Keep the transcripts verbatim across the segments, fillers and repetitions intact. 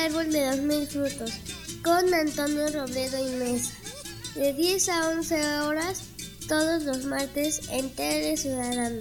árbol de los mil frutos, con Antonio Robledo y Mesa, de diez a once horas, todos los martes en Tele Ciudadana.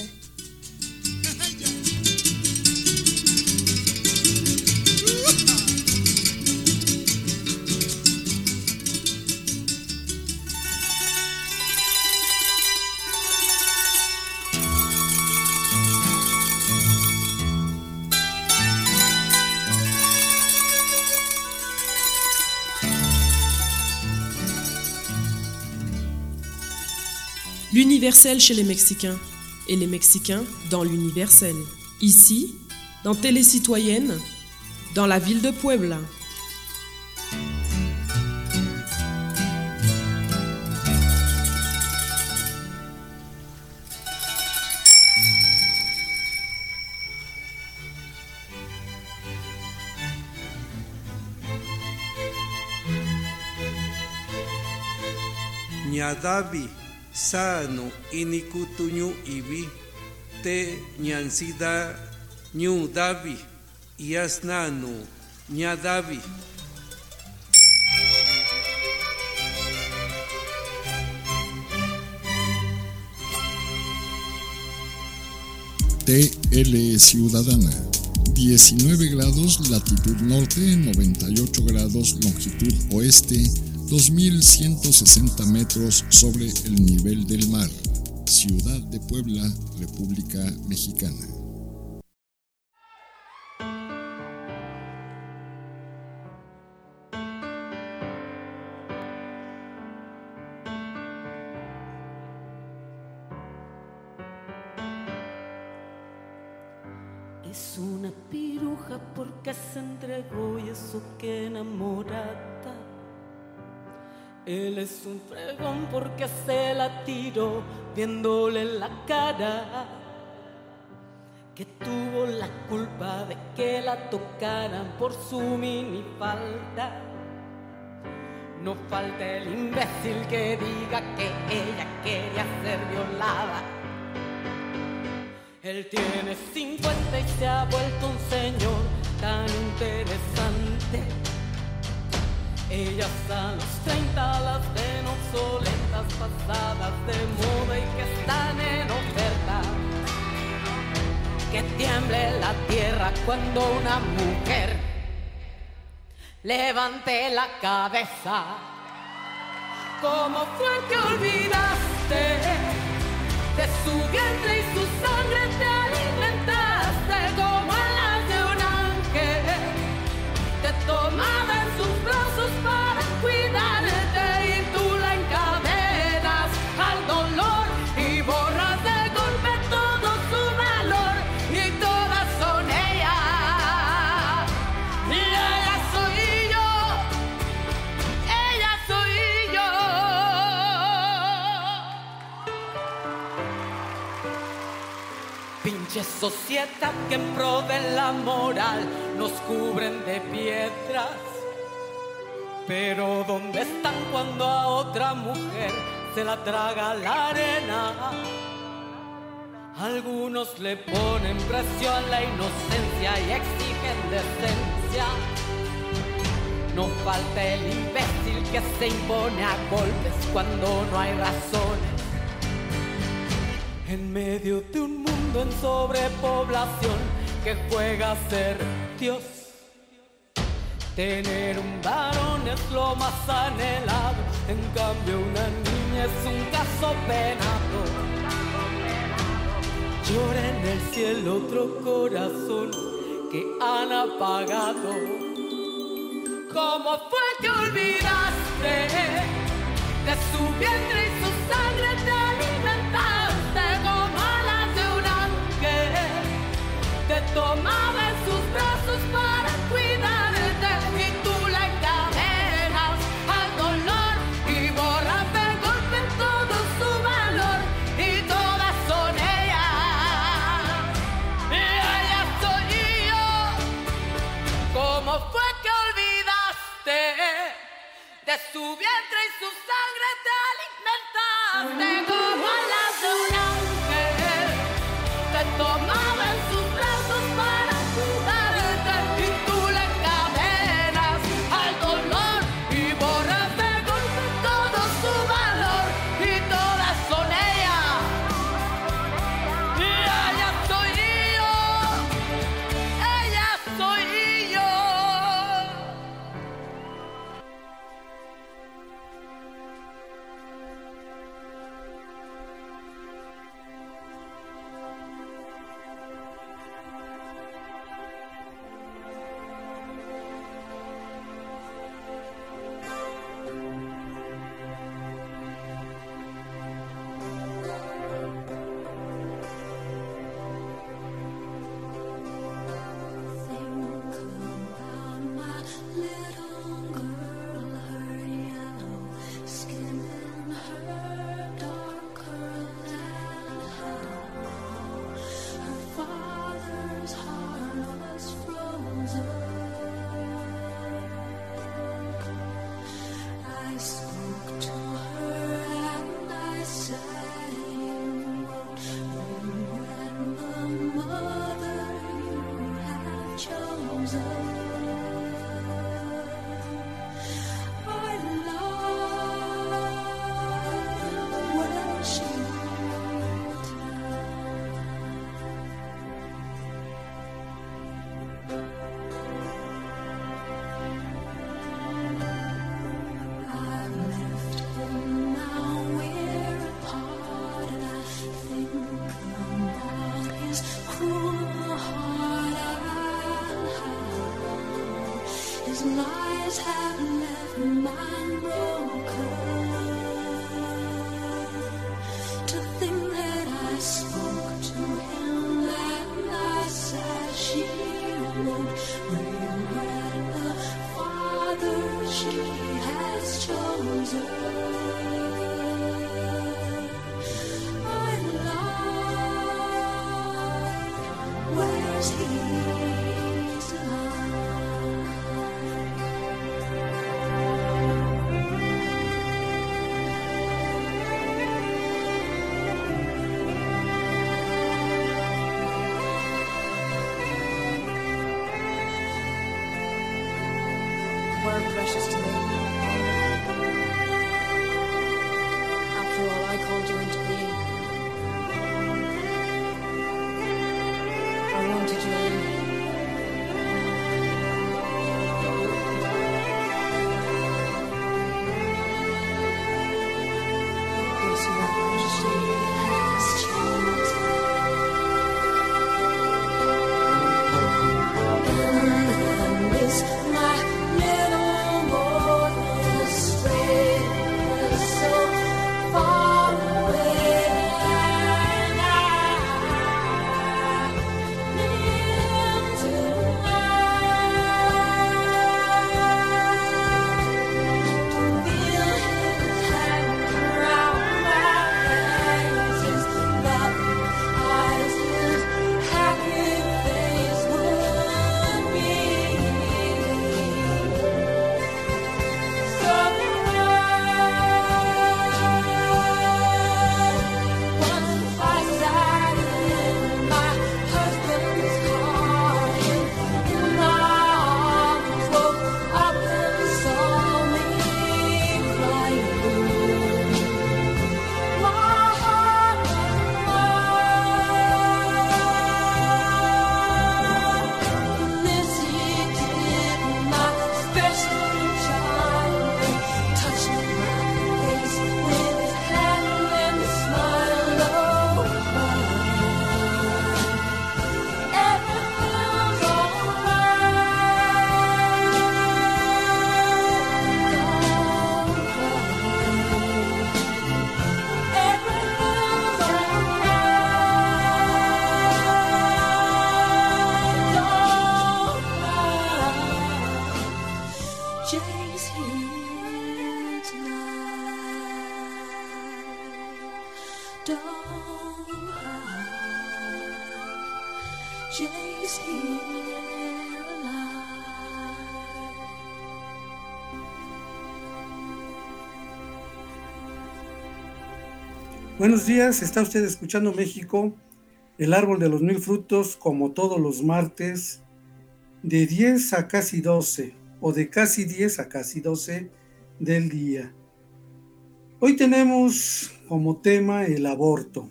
L'universel chez les Mexicains et les Mexicains dans l'universel. Ici, dans Télé Citoyenne, dans la ville de Puebla. Ñadavi sano inikutuñu ibi te ñansida ñu davi yasnanu ñadavi. T L Ciudadana, diecinueve grados latitud norte, noventa y ocho grados longitud oeste, dos mil ciento sesenta metros sobre el nivel del mar. Ciudad de Puebla, República Mexicana. Es una piruja porque se entregó y eso que enamorada. Él es un fregón porque se la tiró viéndole la cara. Que tuvo la culpa de que la tocaran por su minifalda. No falta el imbécil que diga que ella quería ser violada. Él tiene cincuenta y se ha vuelto un señor tan interesante. Ellas a los treinta las ven obsoletas, pasadas de moda y que están en oferta. Que tiemble la tierra cuando una mujer levante la cabeza. ¿Cómo fue que olvidaste de su vientre y su sangre te alimentaste? Como alas de un ángel te tomaba en sus brazos para cuidarte y tú la encadenas al dolor y borras de golpe todo su valor y todas son ellas y ella soy yo, ella soy yo. Pinche sociedad que en pro de la moral nos cubren de piedras. Pero ¿dónde están cuando a otra mujer se la traga la arena? Algunos le ponen precio a la inocencia y exigen decencia. No falta el imbécil que se impone a golpes cuando no hay razones. En medio de un mundo en sobrepoblación que juega a ser Dios, tener un varón es lo más anhelado. En cambio una niña es un caso penado. Llora en el cielo otro corazón que han apagado. ¿Cómo fue que olvidaste de su vientre y su sangre te alimentaste? Como alas de un ángel te tomaba en sus brazos para cuidarte y tú la encadenas al dolor y borras de golpe todo su valor y todas son ellas y ella soy yo. ¿Cómo fue que olvidaste de su vientre y su sangre te alimentaste? Como alas de un ángel te tomaba en sus brazos para cuidarte y tú la encadenas to think that I spoke to him and I said she would regret the father she has chosen. My love, where's he tonight? Were precious to me. After all, I called you into being. I wanted you in. Yes, you are precious to me. Has chosen. And miss my little morning spread so far away, and I need him tonight. To feel his hand around my hands, his loving eyes, his happy face would be so right. Once I sat in my husband's car, in my arms, woke up and saw me crying. My heart was this he did, my special child, touched my face with his hand and smiled over. Everything's Jay's here tonight. Don't cry. Jay's here alive. Buenos días, está usted escuchando México, el árbol de los mil frutos, como todos los martes, de diez a casi doce, o de casi diez a casi doce del día. Hoy tenemos como tema el aborto.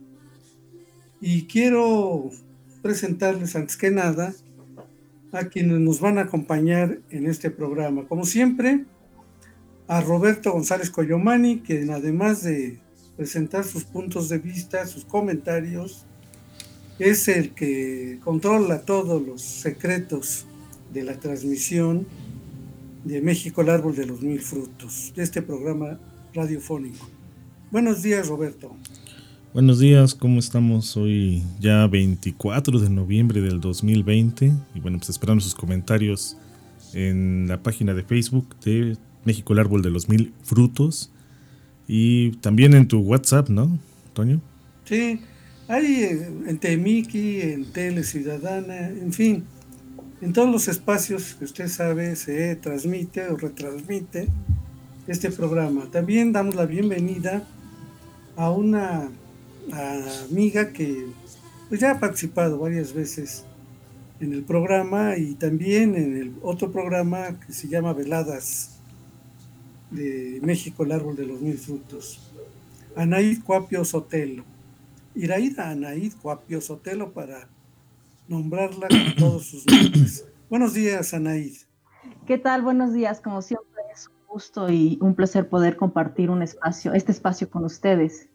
Y quiero presentarles antes que nada a quienes nos van a acompañar en este programa. Como siempre, a Roberto González Coyomani, quien además de presentar sus puntos de vista, sus comentarios, es el que controla todos los secretos de la transmisión de México, el árbol de los mil frutos, de este programa radiofónico. Buenos días, Roberto. Buenos días, ¿cómo estamos? Hoy ya veinticuatro de noviembre del dos mil veinte y bueno, pues esperando sus comentarios en la página de Facebook de México, el árbol de los mil frutos y también en tu WhatsApp, ¿no, Toño? Sí, hay en Temiki, en Tele Ciudadana, en fin, en todos los espacios que usted sabe se transmite o retransmite este programa. También damos la bienvenida a una amiga que pues, ya ha participado varias veces en el programa y también en el otro programa que se llama Veladas de México, el árbol de los mil frutos. Anaid Cuapio Sotelo. Iraida Anaid Cuapio Sotelo para nombrarla con todos sus nombres. Buenos días, Anaid. ¿Qué tal? Buenos días. Como siempre es un gusto y un placer poder compartir un espacio, este espacio con ustedes.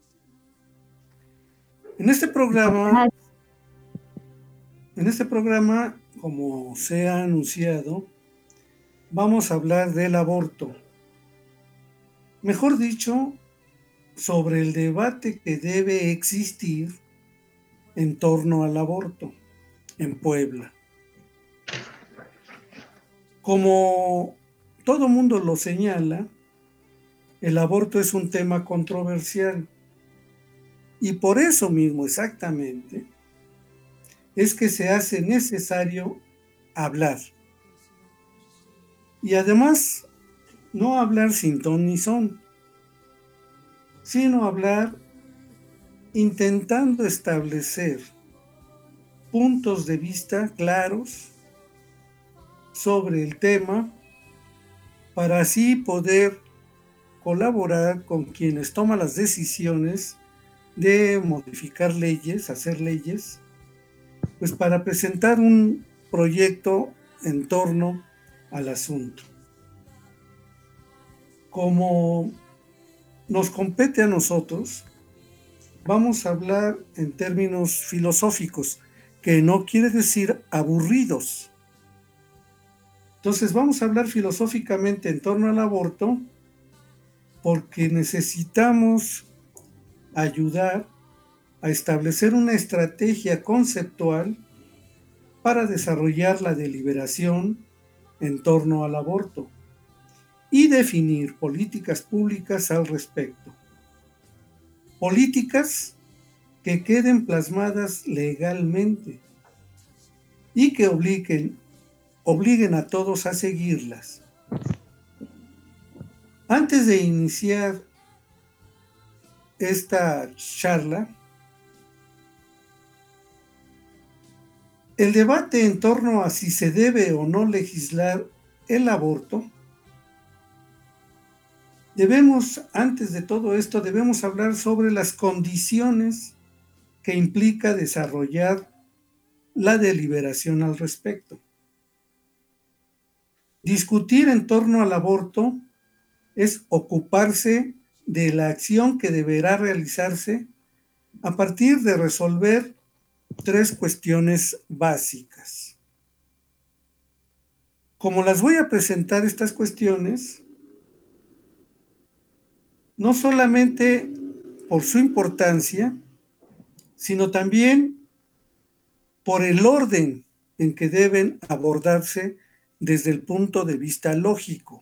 En este programa, en este programa, como se ha anunciado, vamos a hablar del aborto. Mejor dicho, sobre el debate que debe existir en torno al aborto en Puebla. Como todo mundo lo señala, el aborto es un tema controversial y por eso mismo exactamente es que se hace necesario hablar. Y además, no hablar sin ton ni son, sino hablar intentando establecer puntos de vista claros sobre el tema para así poder colaborar con quienes toman las decisiones de modificar leyes, hacer leyes, pues para presentar un proyecto en torno al asunto. Como nos compete a nosotros, vamos a hablar en términos filosóficos, que no quiere decir aburridos. Entonces vamos a hablar filosóficamente en torno al aborto porque necesitamos ayudar a establecer una estrategia conceptual para desarrollar la deliberación en torno al aborto y definir políticas públicas al respecto. Políticas que queden plasmadas legalmente y que obliguen, obliguen a todos a seguirlas. Antes de iniciar esta charla, el debate en torno a si se debe o no legislar el aborto, debemos, antes de todo esto, debemos hablar sobre las condiciones que implica desarrollar la deliberación al respecto. Discutir en torno al aborto es ocuparse de la acción que deberá realizarse a partir de resolver tres cuestiones básicas. Como las voy a presentar estas cuestiones, no solamente por su importancia, sino también por el orden en que deben abordarse desde el punto de vista lógico.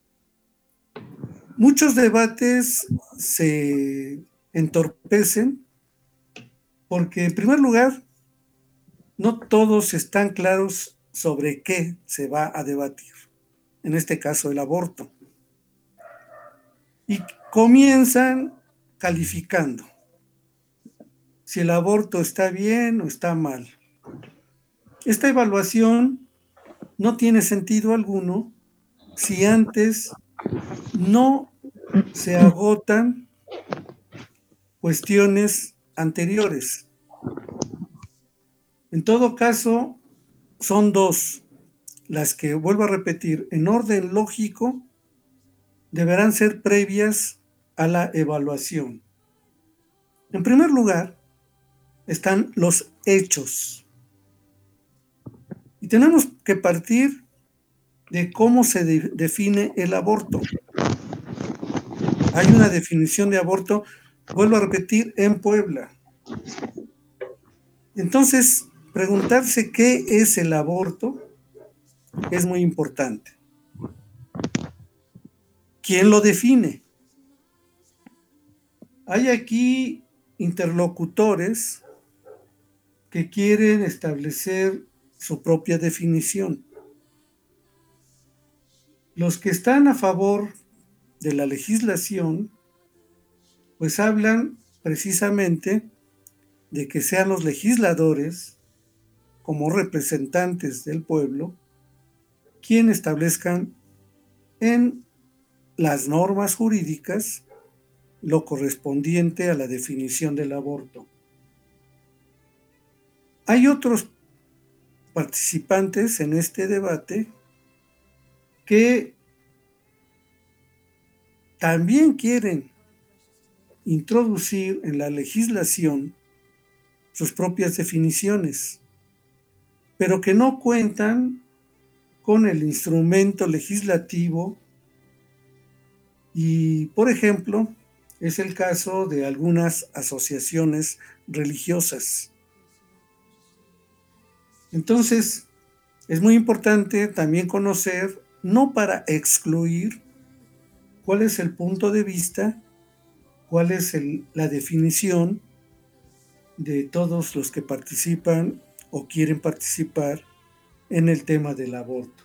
Muchos debates se entorpecen porque, en primer lugar, no todos están claros sobre qué se va a debatir, en este caso el aborto. Y comienzan calificando si el aborto está bien o está mal. Esta evaluación no tiene sentido alguno si antes no se agotan cuestiones anteriores. En todo caso, son dos las que, vuelvo a repetir, en orden lógico, deberán ser previas a la evaluación. En primer lugar, están los hechos. Y tenemos que partir de cómo se de- define el aborto. Hay una definición de aborto, vuelvo a repetir, en Puebla. Entonces, preguntarse qué es el aborto es muy importante. ¿Quién lo define? Hay aquí interlocutores que quieren establecer su propia definición. Los que están a favor de la legislación, pues hablan precisamente de que sean los legisladores, como representantes del pueblo, quienes establezcan en las normas jurídicas lo correspondiente a la definición del aborto. Hay otros participantes en este debate que también quieren introducir en la legislación sus propias definiciones, pero que no cuentan con el instrumento legislativo y, por ejemplo, es el caso de algunas asociaciones religiosas. Entonces, es muy importante también conocer, no para excluir, cuál es el punto de vista, cuál es el, la definición de todos los que participan o quieren participar en el tema del aborto.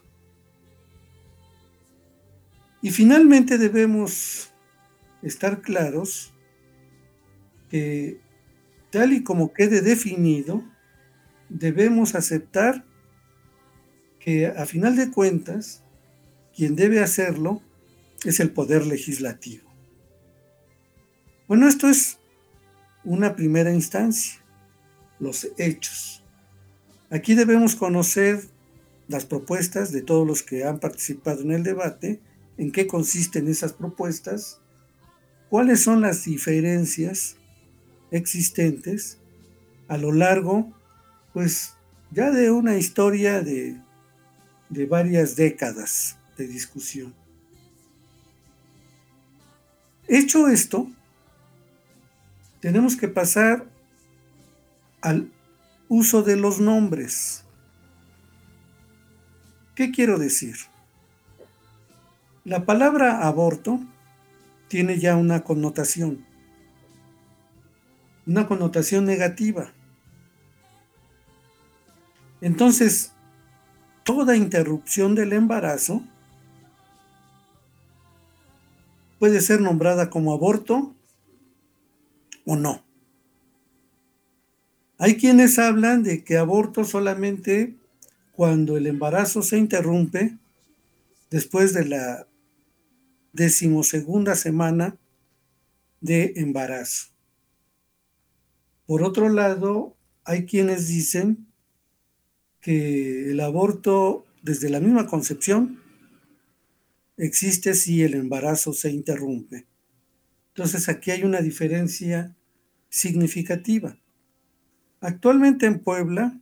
Y finalmente debemos estar claros que, tal y como quede definido, debemos aceptar que a final de cuentas quien debe hacerlo es el poder legislativo. Bueno, esto es una primera instancia, los hechos. Aquí debemos conocer las propuestas de todos los que han participado en el debate, en qué consisten esas propuestas, cuáles son las diferencias existentes a lo largo, pues, ya de una historia de, de varias décadas de discusión. Hecho esto, tenemos que pasar al uso de los nombres. ¿Qué quiero decir? La palabra aborto tiene ya una connotación, una connotación negativa. Entonces, toda interrupción del embarazo puede ser nombrada como aborto o no. Hay quienes hablan de que aborto solamente cuando el embarazo se interrumpe después de la decimosegunda semana de embarazo. Por otro lado, hay quienes dicen que el aborto desde la misma concepción existe si el embarazo se interrumpe. Entonces aquí hay una diferencia significativa. Actualmente en Puebla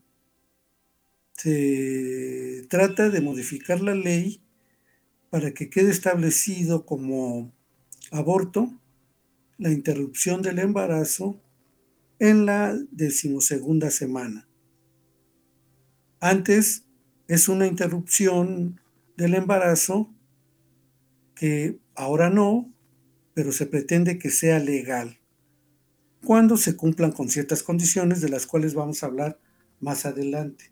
se trata de modificar la ley para que quede establecido como aborto la interrupción del embarazo en la decimosegunda semana. Antes es una interrupción del embarazo que ahora no, pero se pretende que sea legal cuando se cumplan con ciertas condiciones de las cuales vamos a hablar más adelante.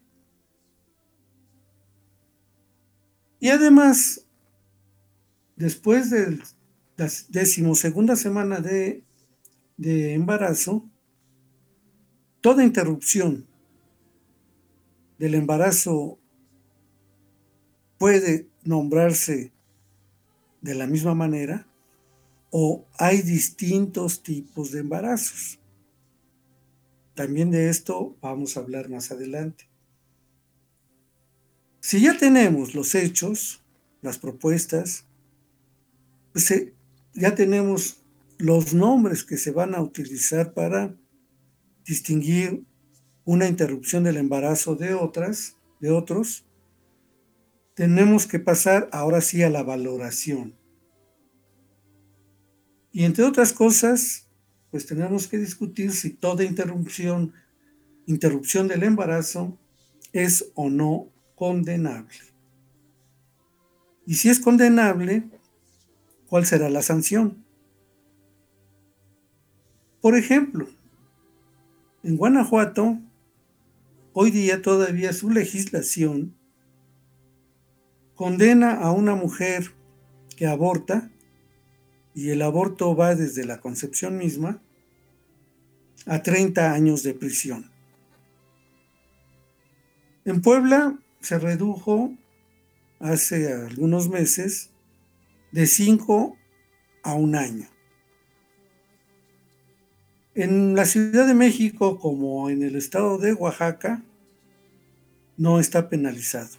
Y además, después de la decimosegunda semana de, de embarazo, toda interrupción del embarazo puede nombrarse de la misma manera o hay distintos tipos de embarazos. También de esto vamos a hablar más adelante. Si ya tenemos los hechos, las propuestas, pues eh, ya tenemos los nombres que se van a utilizar para distinguir una interrupción del embarazo de otras, de otros. Tenemos que pasar ahora sí a la valoración. Y entre otras cosas, pues tenemos que discutir si toda interrupción, interrupción del embarazo es o no condenable. Y si es condenable, ¿cuál será la sanción? Por ejemplo, en Guanajuato, hoy día todavía su legislación condena a una mujer que aborta, y el aborto va desde la concepción misma, a treinta años de prisión. En Puebla se redujo hace algunos meses de cinco a un año. En la Ciudad de México, como en el estado de Oaxaca, no está penalizado.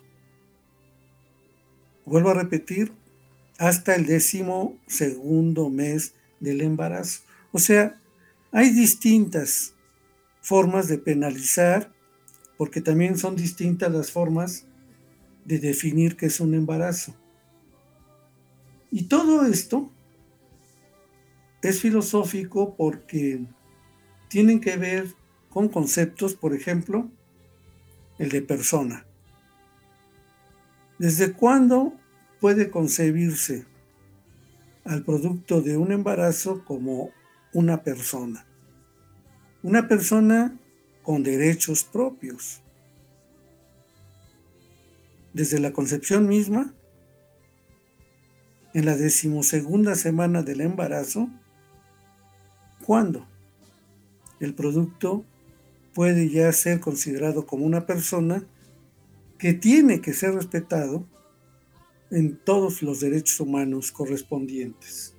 Vuelvo a repetir, hasta el décimo segundo mes del embarazo. O sea, hay distintas formas de penalizar, porque también son distintas las formas de definir qué es un embarazo. Y todo esto es filosófico porque tienen que ver con conceptos, por ejemplo, el de persona. ¿Desde cuándo puede concebirse al producto de un embarazo como una persona? Una persona con derechos propios. Desde la concepción misma, en la decimosegunda semana del embarazo, ¿cuándo el producto puede ya ser considerado como una persona que tiene que ser respetado en todos los derechos humanos correspondientes?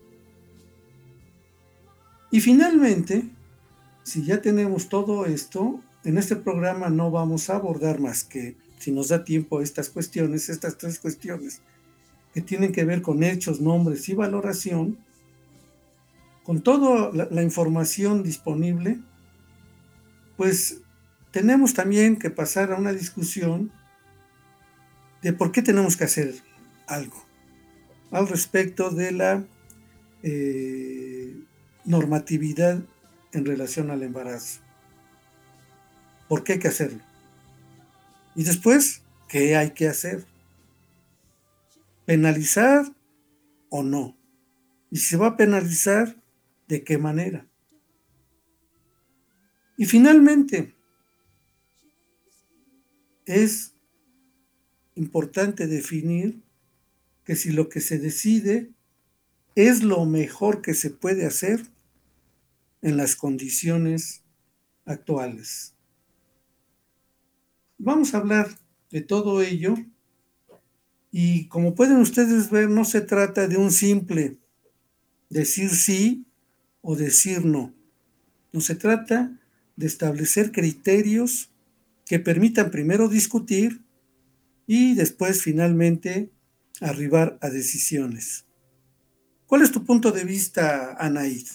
Y finalmente, si ya tenemos todo esto, en este programa no vamos a abordar más que, si nos da tiempo, estas cuestiones, estas tres cuestiones que tienen que ver con hechos, nombres y valoración. Con toda la, la información disponible, pues tenemos también que pasar a una discusión de por qué tenemos que hacer algo al respecto de la eh, normatividad en relación al embarazo. ¿Por qué hay que hacerlo? Y después, ¿qué hay que hacer? ¿Penalizar o no? Y si se va a penalizar, ¿de qué manera? Y finalmente, es importante definir que si lo que se decide es lo mejor que se puede hacer en las condiciones actuales. Vamos a hablar de todo ello y, como pueden ustedes ver, no se trata de un simple decir sí o decir no. No se trata de establecer criterios que permitan primero discutir y después finalmente arribar a decisiones. ¿Cuál es tu punto de vista, Anaid?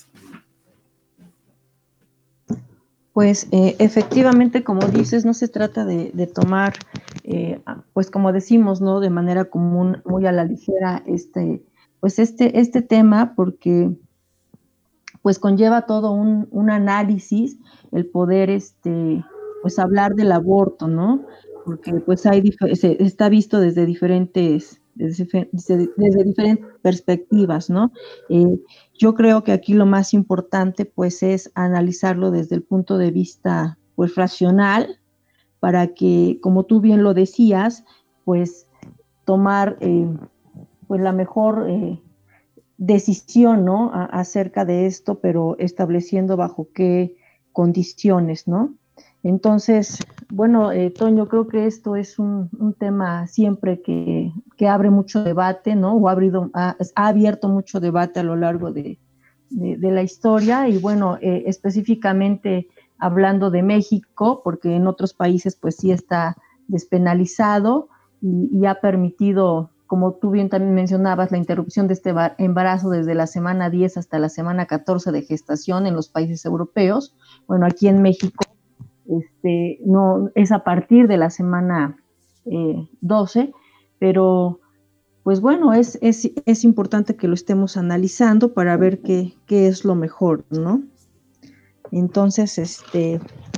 Pues eh, efectivamente, como dices, no se trata de, de tomar, eh, pues como decimos, ¿no? De manera común, muy a la ligera, este, pues este, este tema, porque pues conlleva todo un, un análisis, el poder, este, pues hablar del aborto, ¿no? Porque pues hay, se está visto desde diferentes, desde, desde, desde diferentes perspectivas, ¿no? Eh, yo creo que aquí lo más importante pues es analizarlo desde el punto de vista pues racional, para que, como tú bien lo decías, pues tomar eh, pues la mejor eh, decisión, ¿no? A, acerca de esto, pero estableciendo bajo qué condiciones, ¿no? Entonces, bueno, eh, Toño, creo que esto es un, un tema siempre que, que abre mucho debate, ¿no? O ha, abrido, ha, ha abierto mucho debate a lo largo de, de, de la historia y, bueno, eh, específicamente hablando de México, porque en otros países pues sí está despenalizado y, y ha permitido, como tú bien también mencionabas, la interrupción de este embarazo desde la semana diez hasta la semana catorce de gestación en los países europeos. Bueno, aquí en México Este, no, es a partir de la semana eh, doce, pero pues bueno, es, es, es importante que lo estemos analizando para ver qué, qué es lo mejor, ¿no? Entonces, este,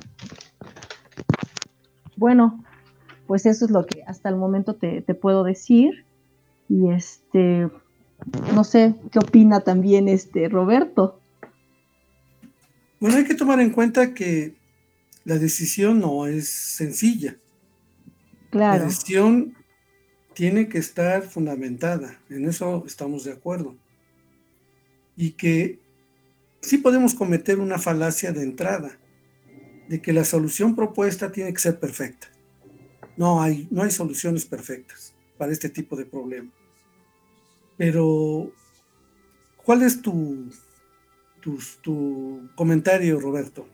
bueno, pues eso es lo que hasta el momento te, te puedo decir. Y este, no sé, ¿qué opina también este Roberto? Bueno, hay que tomar en cuenta que la decisión no es sencilla. Claro. La decisión tiene que estar fundamentada, en eso estamos de acuerdo. Y que sí podemos cometer una falacia de entrada, de que la solución propuesta tiene que ser perfecta. No hay, no hay soluciones perfectas para este tipo de problema. Pero, ¿cuál es tu, tu, tu comentario, Roberto?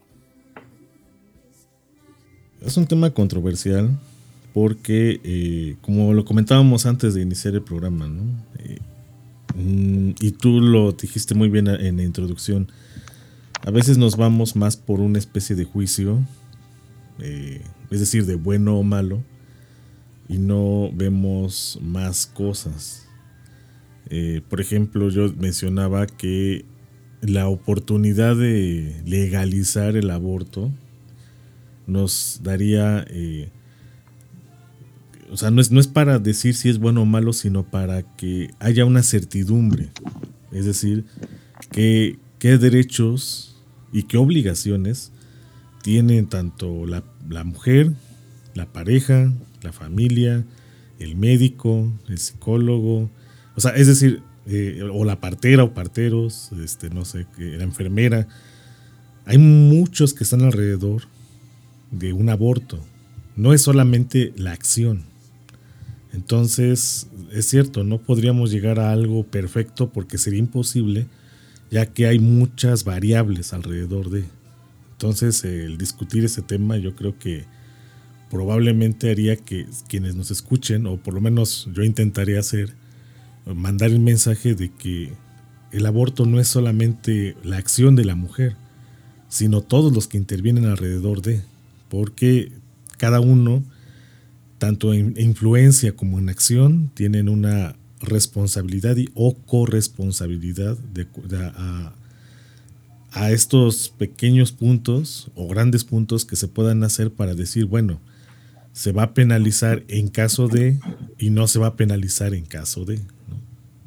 Es un tema controversial porque, eh, como lo comentábamos antes de iniciar el programa, ¿no? Eh, y tú lo dijiste muy bien en la introducción, a veces nos vamos más por una especie de juicio, eh, es decir, de bueno o malo, y no vemos más cosas. Eh, por ejemplo, yo mencionaba que la oportunidad de legalizar el aborto nos daría, eh, o sea, no es, no es para decir si es bueno o malo, sino para que haya una certidumbre, es decir, que, qué derechos y qué obligaciones tienen tanto la, la mujer, la pareja, la familia, el médico, el psicólogo, o sea, es decir, eh, o la partera o parteros, este, no sé, la enfermera. Hay muchos que están alrededor de un aborto, no es solamente la acción. Entonces, es cierto, no podríamos llegar a algo perfecto porque sería imposible, ya que hay muchas variables alrededor de. Entonces, el discutir ese tema yo creo que probablemente haría que quienes nos escuchen, o por lo menos yo intentaría hacer, mandar el mensaje de que el aborto no es solamente la acción de la mujer, sino todos los que intervienen alrededor de, porque cada uno, tanto en influencia como en acción, tienen una responsabilidad y o corresponsabilidad de, de, a, a estos pequeños puntos o grandes puntos que se puedan hacer para decir, bueno, se va a penalizar en caso de y no se va a penalizar en caso de, ¿no?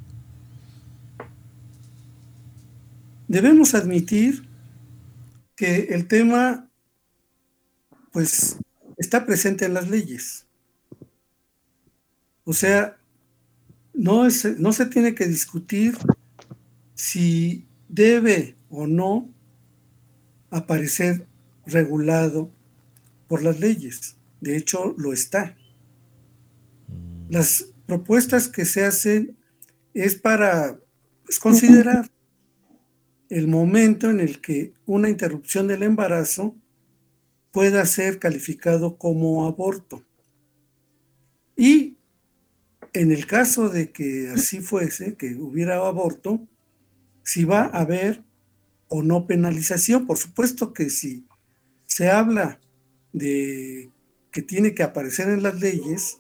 Debemos admitir que el tema pues está presente en las leyes. O sea, no, es, no se tiene que discutir si debe o no aparecer regulado por las leyes. De hecho, lo está. Las propuestas que se hacen es para pues, considerar el momento en el que una interrupción del embarazo pueda ser calificado como aborto. Y en el caso de que así fuese, que hubiera aborto, si va a haber o no penalización. Por supuesto que si se habla de que tiene que aparecer en las leyes,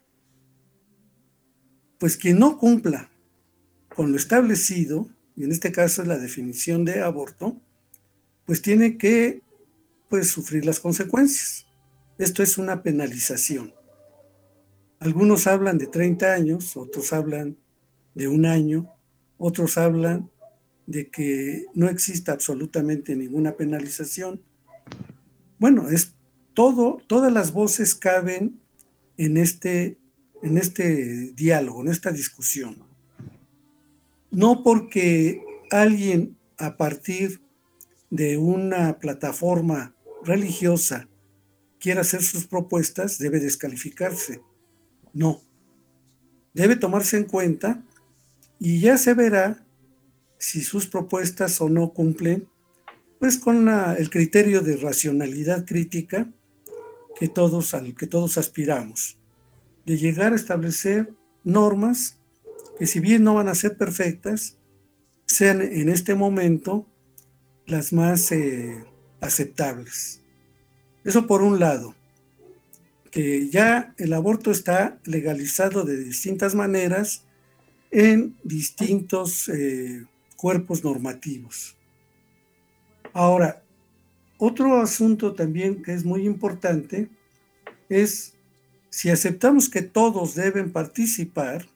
pues quien no cumpla con lo establecido, y en este caso es la definición de aborto, pues tiene que pues, sufrir las consecuencias. Esto es una penalización. Algunos hablan de treinta años, otros hablan de un año, otros hablan de que no exista absolutamente ninguna penalización. Bueno, es todo, todas las voces caben en este, en este diálogo, en esta discusión. No porque alguien a partir de una plataforma religiosa quiera hacer sus propuestas, debe descalificarse. No. Debe tomarse en cuenta y ya se verá si sus propuestas o no cumplen, pues con la, el criterio de racionalidad crítica que todos, al que todos aspiramos, de llegar a establecer normas que si bien no van a ser perfectas, sean en este momento las más eh, aceptables. Eso por un lado, que ya el aborto está legalizado de distintas maneras en distintos eh, cuerpos normativos. Ahora, otro asunto también que es muy importante es si aceptamos que todos deben participar,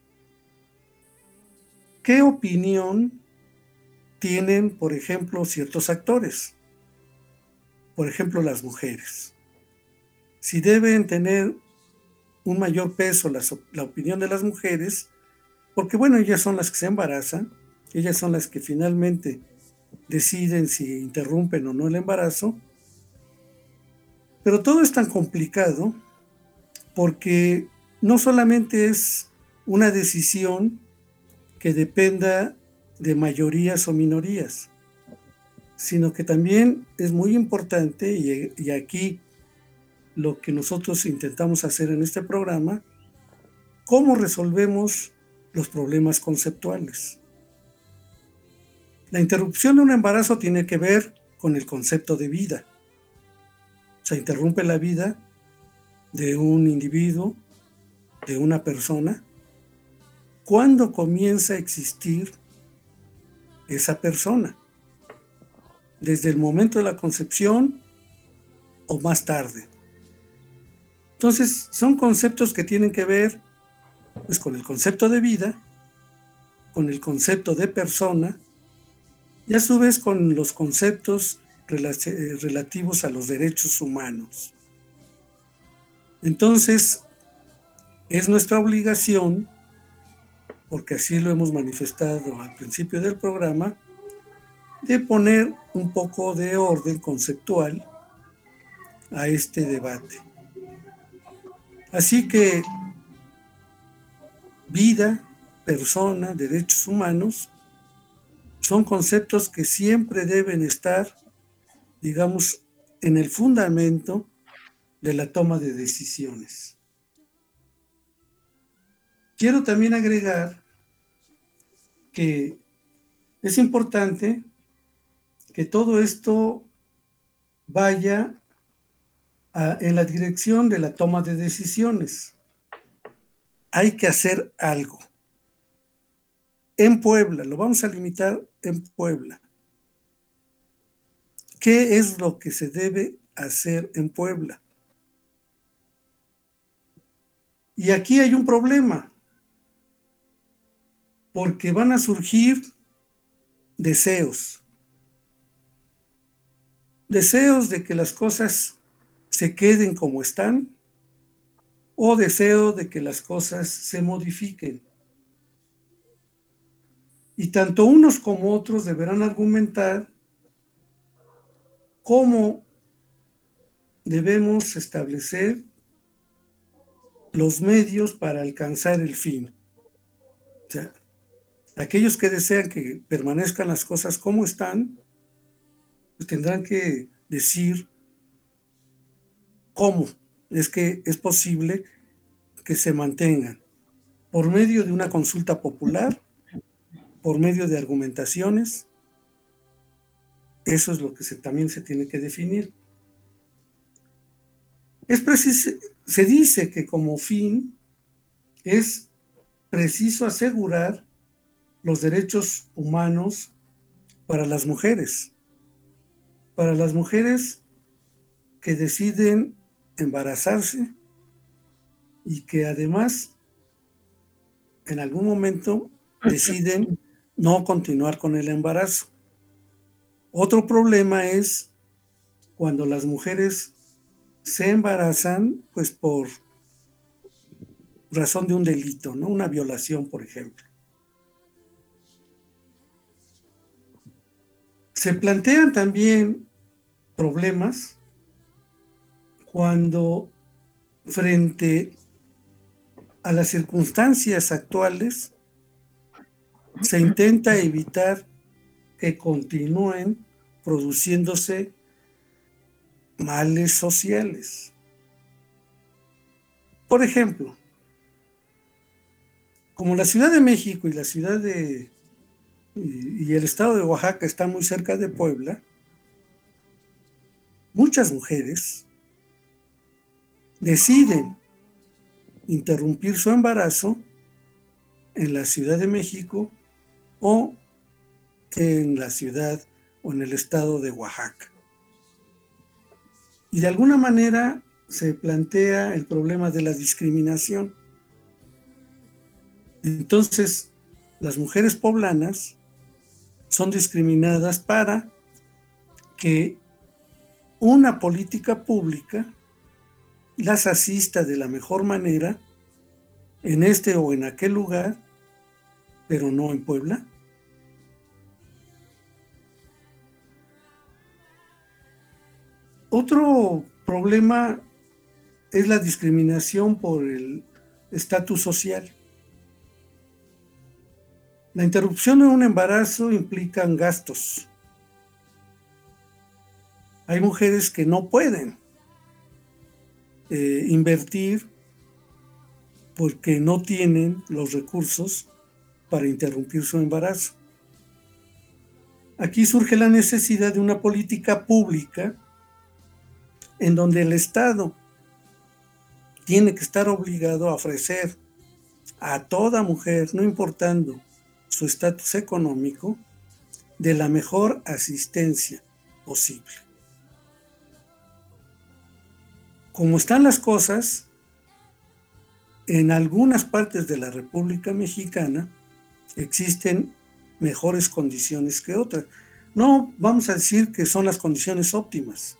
¿qué opinión tienen, por ejemplo, ciertos actores? Por ejemplo, las mujeres. Si deben tener un mayor peso la, la opinión de las mujeres, porque bueno, ellas son las que se embarazan, ellas son las que finalmente deciden si interrumpen o no el embarazo, pero todo es tan complicado porque no solamente es una decisión que dependa de mayorías o minorías, sino que también es muy importante, y, y aquí lo que nosotros intentamos hacer en este programa, cómo resolvemos los problemas conceptuales. La interrupción de un embarazo tiene que ver con el concepto de vida. Se interrumpe la vida de un individuo, de una persona. ¿Cuándo comienza a existir esa persona? desde el momento de la concepción o más tarde. Entonces, son conceptos que tienen que ver pues, con el concepto de vida, con el concepto de persona y a su vez con los conceptos relativos a los derechos humanos. Entonces, es nuestra obligación, porque así lo hemos manifestado al principio del programa, de poner un poco de orden conceptual a este debate. Así que vida, persona, derechos humanos, son conceptos que siempre deben estar, digamos, en el fundamento de la toma de decisiones. Quiero también agregar que es importante que todo esto vaya a, en la dirección de la toma de decisiones. Hay que hacer algo. En Puebla, lo vamos a limitar en Puebla. ¿Qué es lo que se debe hacer en Puebla? Y aquí hay un problema, porque van a surgir deseos. Deseos de que las cosas se queden como están o deseo de que las cosas se modifiquen. Y tanto unos como otros deberán argumentar cómo debemos establecer los medios para alcanzar el fin. O sea, aquellos que desean que permanezcan las cosas como están, pues tendrán que decir cómo es que es posible que se mantengan, por medio de una consulta popular, por medio de argumentaciones. Eso es lo que se, también se tiene que definir. Es preciso, se dice que como fin es preciso asegurar los derechos humanos para las mujeres, para las mujeres que deciden embarazarse y que además en algún momento deciden no continuar con el embarazo. Otro problema es cuando las mujeres se embarazan, pues por razón de un delito, ¿no? Una violación, por ejemplo. Se plantean también problemas cuando frente a las circunstancias actuales se intenta evitar que continúen produciéndose males sociales. Por ejemplo, como la Ciudad de México y la ciudad de y, y el estado de Oaxaca están muy cerca de Puebla, muchas mujeres deciden interrumpir su embarazo en la Ciudad de México o en la ciudad o en el estado de Oaxaca. Y de alguna manera se plantea el problema de la discriminación. Entonces, las mujeres poblanas son discriminadas para que una política pública las asista de la mejor manera en este o en aquel lugar, pero no en Puebla. Otro problema es la discriminación por el estatus social. La interrupción de un embarazo implica gastos. Hay mujeres que no pueden eh, invertir porque no tienen los recursos para interrumpir su embarazo. Aquí surge la necesidad de una política pública en donde el Estado tiene que estar obligado a ofrecer a toda mujer, no importando su estatus económico, de la mejor asistencia posible. Como están las cosas, en algunas partes de la República Mexicana existen mejores condiciones que otras. No vamos a decir que son las condiciones óptimas,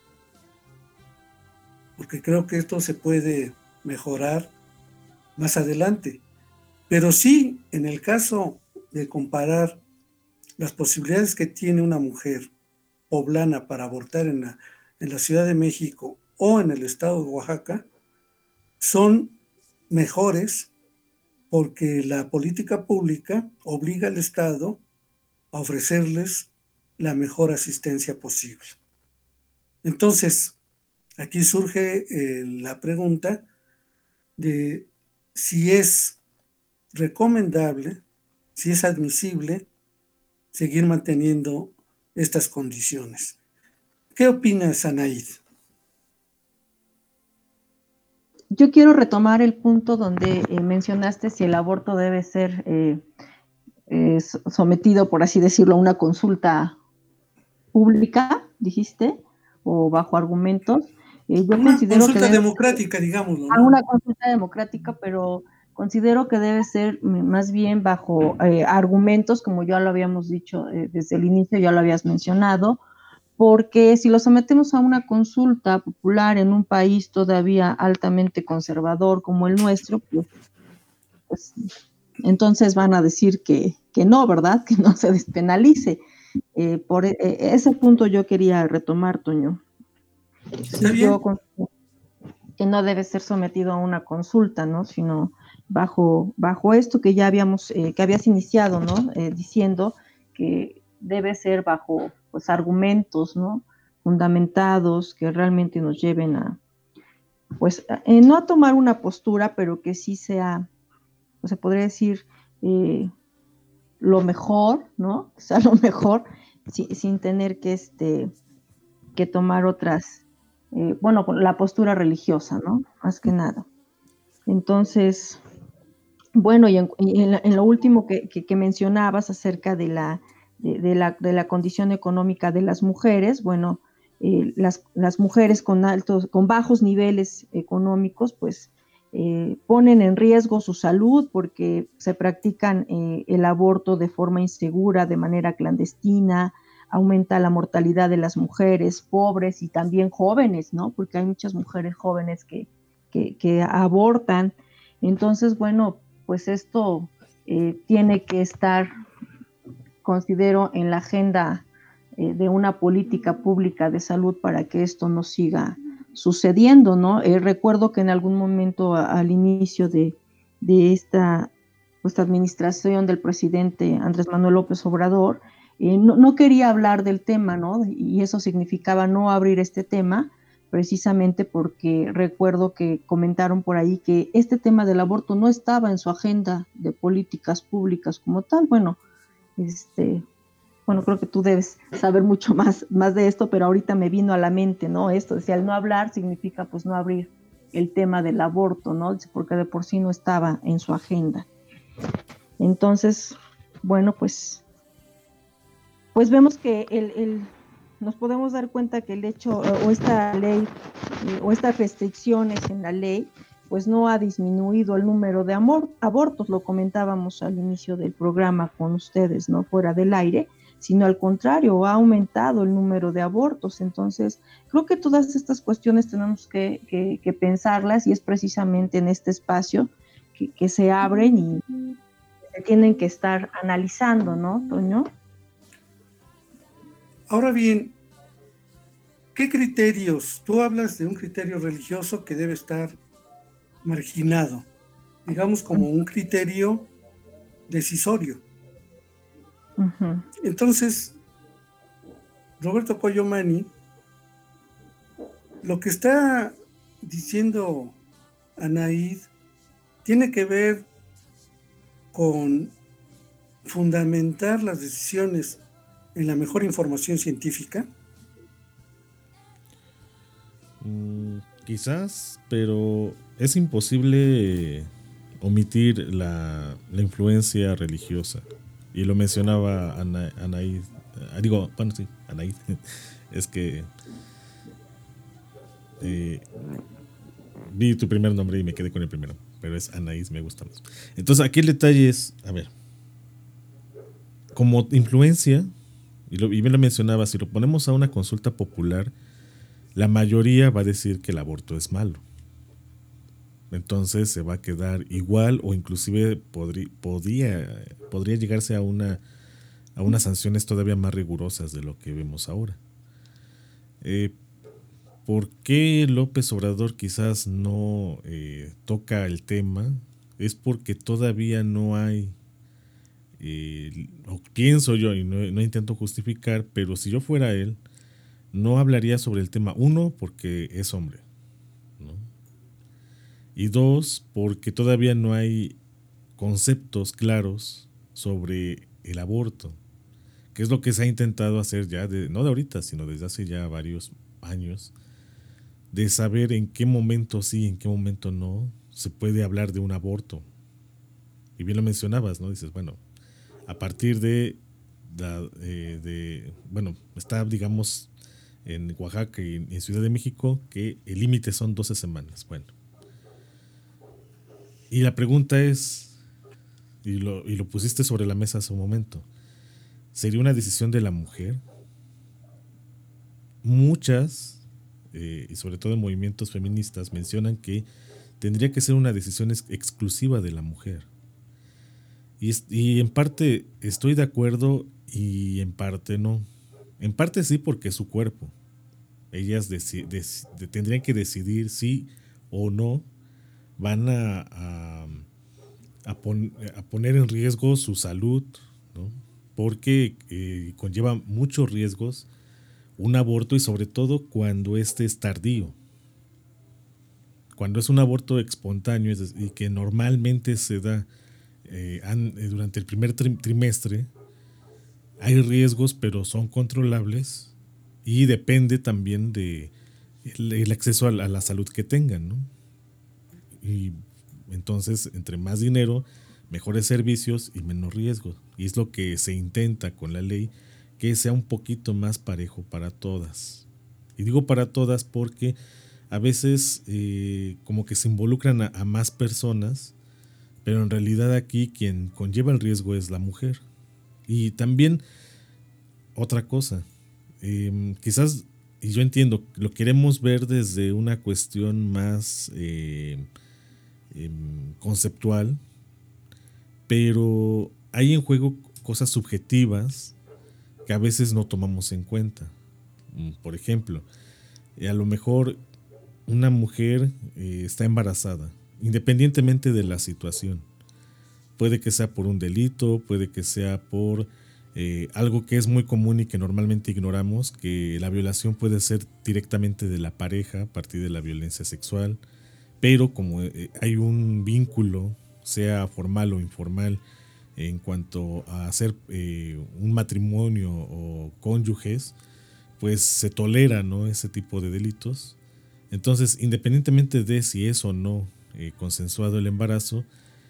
porque creo que esto se puede mejorar más adelante. Pero sí, en el caso de comparar las posibilidades que tiene una mujer poblana para abortar en la, en la Ciudad de México o en el estado de Oaxaca, son mejores porque la política pública obliga al Estado a ofrecerles la mejor asistencia posible. Entonces, aquí surge eh, la pregunta de si es recomendable, si es admisible seguir manteniendo estas condiciones. ¿Qué opinas, Anaid? Yo quiero retomar el punto donde eh, mencionaste si el aborto debe ser eh, eh, sometido, por así decirlo, a una consulta pública, dijiste, o bajo argumentos. Eh, yo una considero consulta que debe democrática, ser, digámoslo, a ¿no? una consulta democrática, pero considero que debe ser más bien bajo eh, argumentos, como ya lo habíamos dicho eh, desde el inicio, ya lo habías mencionado, porque si lo sometemos a una consulta popular en un país todavía altamente conservador como el nuestro, pues, pues entonces van a decir que, que no, ¿verdad? Que no se despenalice. Eh, por eh, ese punto yo quería retomar, Toño. Está Sí, bien. yo considero que no debe ser sometido a una consulta, ¿no? Sino bajo, bajo esto que ya habíamos, eh, que habías iniciado, ¿no? Eh, diciendo que debe ser bajo, pues, argumentos, ¿no? Fundamentados, que realmente nos lleven a, pues, eh, no a tomar una postura, pero que sí sea, pues, se podría decir, eh, lo mejor, ¿no? Que sea lo mejor, si, sin tener que, este, que tomar otras, eh, bueno, la postura religiosa, ¿no? Más que nada. Entonces, bueno, y en, y en, en lo último que, que, que mencionabas acerca de la, de, de, la, de la condición económica de las mujeres, bueno, eh, las, las mujeres con altos, con bajos niveles económicos, pues eh, ponen en riesgo su salud porque se practican eh, el aborto de forma insegura, de manera clandestina, aumenta la mortalidad de las mujeres pobres y también jóvenes, ¿no? Porque hay muchas mujeres jóvenes que, que, que abortan. Entonces, bueno, pues esto eh, tiene que estar, considero, en la agenda eh, de una política pública de salud para que esto no siga sucediendo, ¿no? Eh, recuerdo que en algún momento a, al inicio de, de esta, esta administración del presidente Andrés Manuel López Obrador, eh, no, no quería hablar del tema, ¿no? Y eso significaba no abrir este tema, precisamente porque recuerdo que comentaron por ahí que este tema del aborto no estaba en su agenda de políticas públicas como tal. Bueno, este, bueno, creo que tú debes saber mucho más, más de esto, pero ahorita me vino a la mente, ¿no? Esto, si al no hablar significa pues no abrir el tema del aborto, ¿no? Porque de por sí no estaba en su agenda. Entonces, bueno, pues, pues vemos que el, el nos podemos dar cuenta que el hecho o esta ley eh, o estas restricciones en la ley pues no ha disminuido el número de amor, abortos, lo comentábamos al inicio del programa con ustedes, no fuera del aire, sino al contrario, ha aumentado el número de abortos. Entonces creo que todas estas cuestiones tenemos que, que, que pensarlas y es precisamente en este espacio que, que se abren y se tienen que estar analizando, ¿no, Toño? Ahora bien, ¿qué criterios? Tú hablas de un criterio religioso que debe estar marginado, digamos como un criterio decisorio. Uh-huh. Entonces, Roberto Coyomani, lo que está diciendo Anaid tiene que ver con fundamentar las decisiones en la mejor información científica. Mm, quizás, pero es imposible omitir la, la influencia religiosa. Y lo mencionaba Ana, Anaid, digo, bueno, sí, Anaid, Es que eh, vi tu primer nombre y me quedé con el primero, pero es Anaís, me gusta más. Entonces aquí el detalle es, a ver, como influencia, y, lo, y bien lo mencionaba, si lo ponemos a una consulta popular, la mayoría va a decir que el aborto es malo. Entonces se va a quedar igual o inclusive podría, podría, podría llegarse a, una, a unas sanciones todavía más rigurosas de lo que vemos ahora. Eh, ¿Por qué López Obrador quizás no eh, toca el tema? Es porque todavía no hay, eh, o pienso yo, y no, no intento justificar, pero si yo fuera él, no hablaría sobre el tema. Uno, porque es hombre, ¿no? Y dos, porque todavía no hay conceptos claros sobre el aborto, que es lo que se ha intentado hacer ya, de, no de ahorita, sino desde hace ya varios años, de saber en qué momento sí, en qué momento no se puede hablar de un aborto. Y bien lo mencionabas, ¿no? Dices, bueno, a partir de, de, eh, de bueno, está, digamos, en Oaxaca y en Ciudad de México, que el límite son doce semanas. Bueno. Y la pregunta es, y lo, y lo pusiste sobre la mesa hace un momento, ¿sería una decisión de la mujer? Muchas, eh, y sobre todo en movimientos feministas, mencionan que tendría que ser una decisión ex- exclusiva de la mujer. Y, es, y en parte estoy de acuerdo y en parte no. En parte sí, porque es su cuerpo. Ellas deci- dec- de, tendrían que decidir si o no van a, a, a, pon, a poner en riesgo su salud, ¿no? Porque eh, conlleva muchos riesgos un aborto, y sobre todo cuando este es tardío. Cuando es un aborto espontáneo, es decir, y que normalmente se da eh, an, eh, durante el primer tri- trimestre, hay riesgos, pero son controlables, y depende también de el, el acceso a la, a la salud que tengan, ¿no? Y entonces, entre más dinero, mejores servicios y menos riesgos. Y es lo que se intenta con la ley, que sea un poquito más parejo para todas. Y digo para todas porque a veces eh, como que se involucran a, a más personas, pero en realidad aquí quien conlleva el riesgo es la mujer. Y también otra cosa, eh, quizás, y yo entiendo, lo queremos ver desde una cuestión más eh, eh, conceptual, pero hay en juego cosas subjetivas que a veces no tomamos en cuenta. Por ejemplo, eh, a lo mejor una mujer eh, está embarazada, independientemente de la situación. Puede que sea por un delito, puede que sea por eh, algo que es muy común y que normalmente ignoramos, que la violación puede ser directamente de la pareja a partir de la violencia sexual, pero como eh, hay un vínculo, sea formal o informal, en cuanto a hacer eh, un matrimonio o cónyuges, pues se tolera, ¿no?, ese tipo de delitos. Entonces, independientemente de si es o no eh, consensuado el embarazo,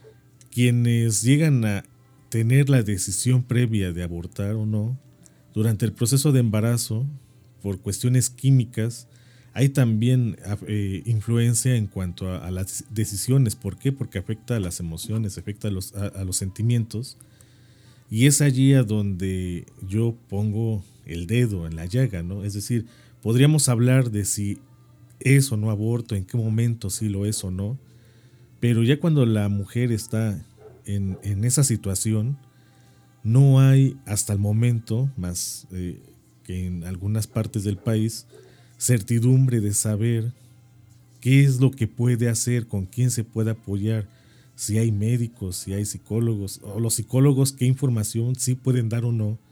quienes llegan a tener la decisión previa de abortar o no, durante el proceso de embarazo, por cuestiones químicas, hay también eh, influencia en cuanto a, a las decisiones. ¿Por qué? Porque afecta a las emociones, afecta a los, a, a los sentimientos. Y es allí a donde yo pongo el dedo en la llaga, ¿no? Es decir, podríamos hablar de si es o no aborto, en qué momento sí lo es o no, pero ya cuando la mujer está en, en esa situación, no hay hasta el momento, más eh, que en algunas partes del país, certidumbre de saber qué es lo que puede hacer, con quién se puede apoyar, si hay médicos, si hay psicólogos, o los psicólogos qué información sí pueden dar o no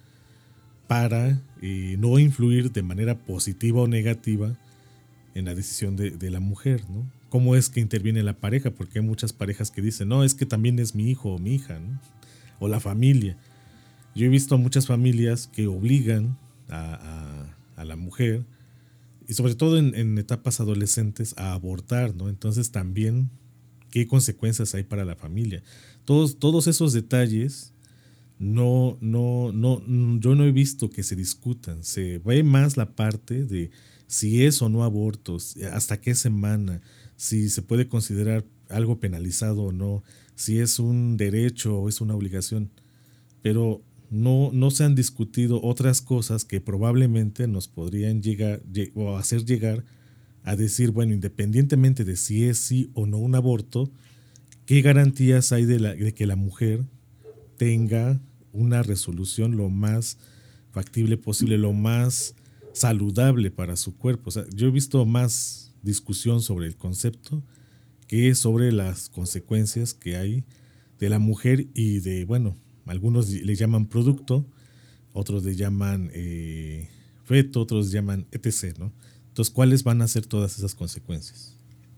para eh, no influir de manera positiva o negativa en la decisión de, de la mujer, ¿no? ¿Cómo es que interviene la pareja? Porque hay muchas parejas que dicen, no, es que también es mi hijo o mi hija, ¿no? O la familia. Yo he visto muchas familias que obligan a, a, a la mujer, y sobre todo en, en etapas adolescentes, a abortar, ¿no? Entonces también, ¿qué consecuencias hay para la familia? Todos, todos esos detalles no, no, no, yo no he visto que se discutan. Se ve más la parte de si es o no abortos, hasta qué semana, si se puede considerar algo penalizado o no, si es un derecho o es una obligación. Pero no, no se han discutido otras cosas que probablemente nos podrían llegar o hacer llegar a decir, bueno, independientemente de si es sí o no un aborto, ¿qué garantías hay de, la, de que la mujer tenga una resolución lo más factible posible, lo más saludable para su cuerpo? O sea, yo he visto más discusión sobre el concepto que sobre las consecuencias que hay de la mujer y de, bueno, algunos le llaman producto, otros le llaman eh, feto, otros le llaman etcétera, ¿no? Entonces, ¿cuáles van a ser todas esas consecuencias?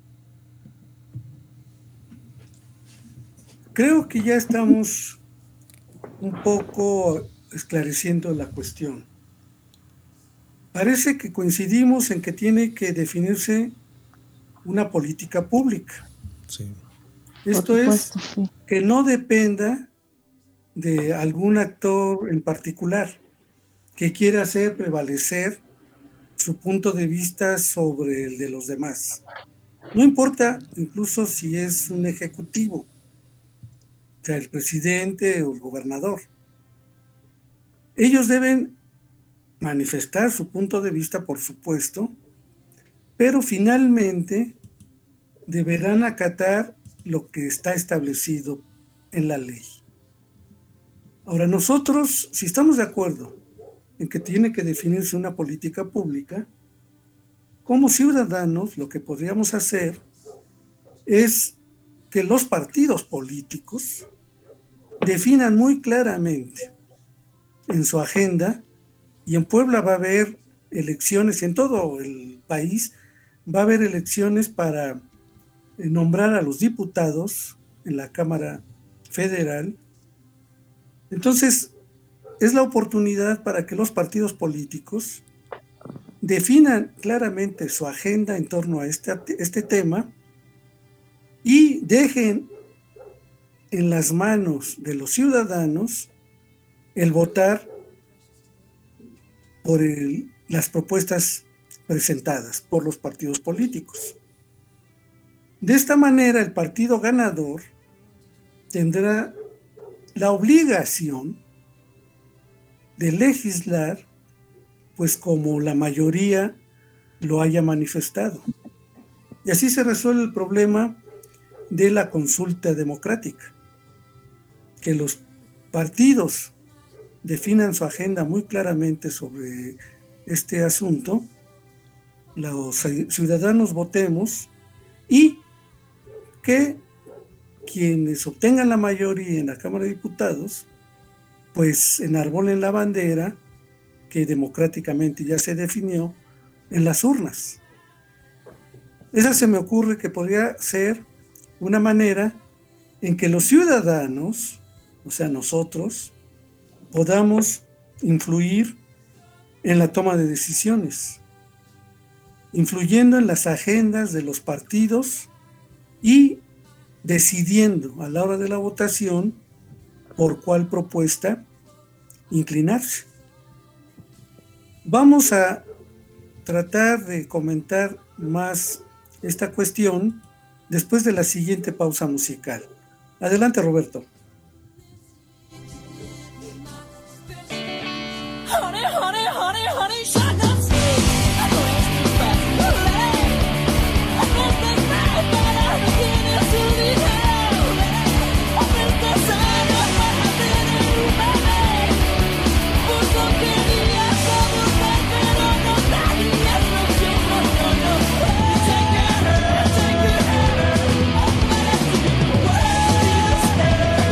Creo que ya estamos un poco esclareciendo la cuestión. Parece que coincidimos en que tiene que definirse una política pública. Sí. Esto es que no dependa de algún actor en particular que quiera hacer prevalecer su punto de vista sobre el de los demás. No importa incluso si es un ejecutivo, o sea, el presidente o el gobernador. Ellos deben manifestar su punto de vista, por supuesto, pero finalmente deberán acatar lo que está establecido en la ley. Ahora, nosotros, si estamos de acuerdo en que tiene que definirse una política pública, como ciudadanos lo que podríamos hacer es que los partidos políticos definan muy claramente en su agenda, y en Puebla va a haber elecciones, y en todo el país va a haber elecciones para nombrar a los diputados en la Cámara Federal. Entonces, es la oportunidad para que los partidos políticos definan claramente su agenda en torno a este, este tema y dejen en las manos de los ciudadanos el votar por el, las propuestas presentadas por los partidos políticos. De esta manera, el partido ganador tendrá la obligación de legislar, pues como la mayoría lo haya manifestado. Y así se resuelve el problema de la consulta democrática, que los partidos definan su agenda muy claramente sobre este asunto, los ciudadanos votemos y que quienes obtengan la mayoría en la Cámara de Diputados pues enarbolen la bandera que democráticamente ya se definió en las urnas. Esa se me ocurre que podría ser una manera en que los ciudadanos, o sea nosotros, podamos influir en la toma de decisiones, influyendo en las agendas de los partidos y decidiendo a la hora de la votación por cuál propuesta inclinarse. Vamos a tratar de comentar más esta cuestión después de la siguiente pausa musical. Adelante, Roberto. Honey, honey, honey, honey, shut up, sweet. I know it's too fast. I guess that's right, but I'm beginning to be hell. I guess that's right, I'm beginning to be hell. Puso quería como tal, pero no sabía lo que no, no, no. Take it, take it, I'm gonna see where you stand.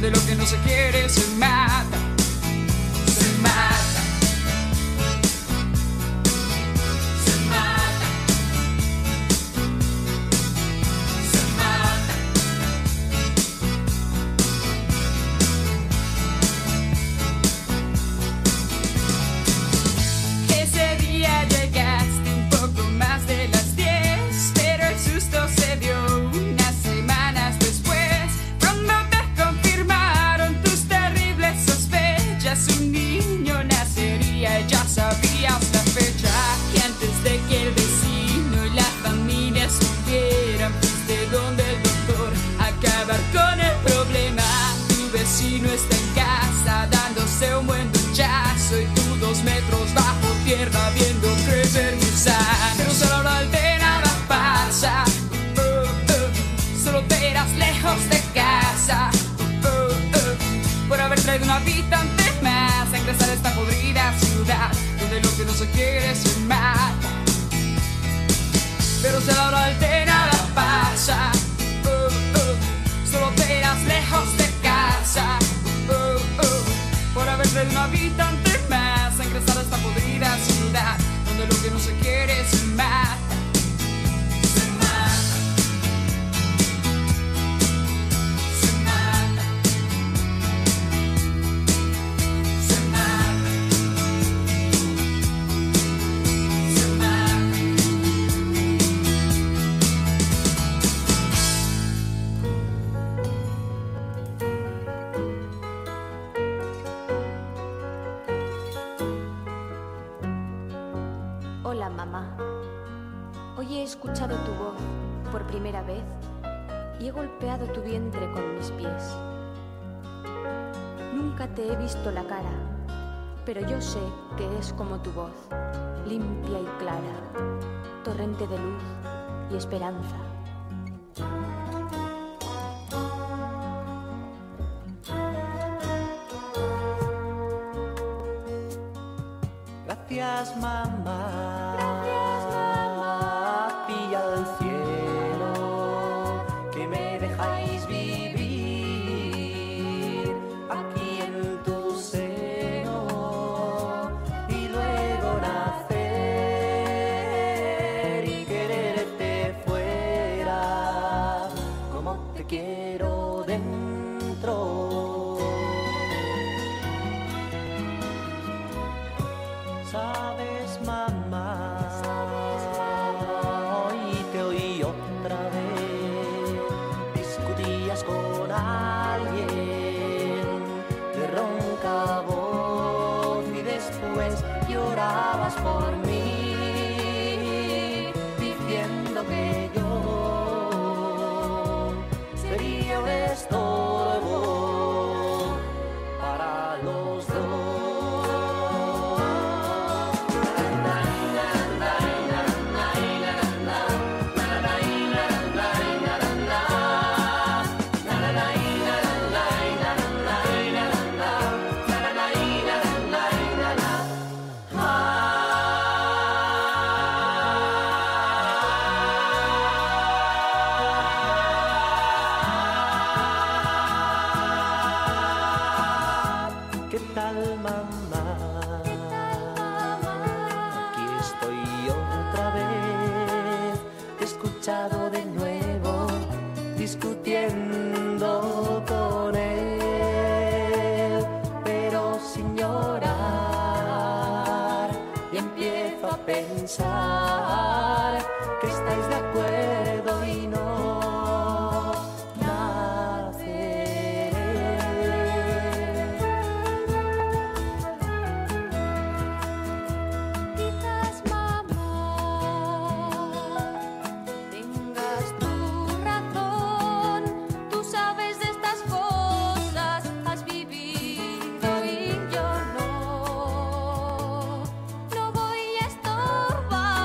donde lo que no se quiere se mata, se mata, se mata, se mata. Ese día llegaste un poco más de las diez, pero el susto se dio unas semanas después, cuando te confirmaron tus terribles sospechas. Un niño nacería, ya sabías la fecha, y antes de que el vecino y la familia supieran, fuiste donde el doctor a acabar con el problema. Tu vecino está en casa dándose un buen duchazo, y tú dos metros bajo tierra viendo crecer gusano. Pero solo ahora de nada pasa, oh, oh. Solo te irás lejos de casa, oh, oh. Por haber traído un habitante más a ingresar a esta podrida ciudad, donde lo que no se quiere se mata. Pero solo ahora de nada pasa, oh, oh. Solo te irás lejos de casa, oh, oh. Por haber traído un habitante más a ingresar a esta podrida ciudad, donde lo que no se quiere se mata, se mata, se mata, se mata, se mata. Hola, mamá. Hoy he escuchado tu voz por primera vez y he golpeado tu vientre con mis pies. Nunca te he visto la cara, pero yo sé que es como tu voz, limpia y clara, torrente de luz y esperanza. Gracias, mamá. Gracias, mamá. A ti y al cielo que me dejáis vivir aquí en tu seno y luego nacer y quererte fuera como te quiero dentro. Sabes, mamá, hoy te oí otra vez. Discutías con alguien de ronca voz y después llorabas por mí, diciendo que yo sería un estorbo para los dos. ¿Qué tal, mamá? Aquí estoy otra vez. Te he escuchado de nuevo discutiendo con él, pero sin llorar. Y empiezo a pensar que estáis de acuerdo y no Quizás, mamá, tengas tu razón. Tú sabes de estas cosas, has vivido y yo no. No voy a estorbar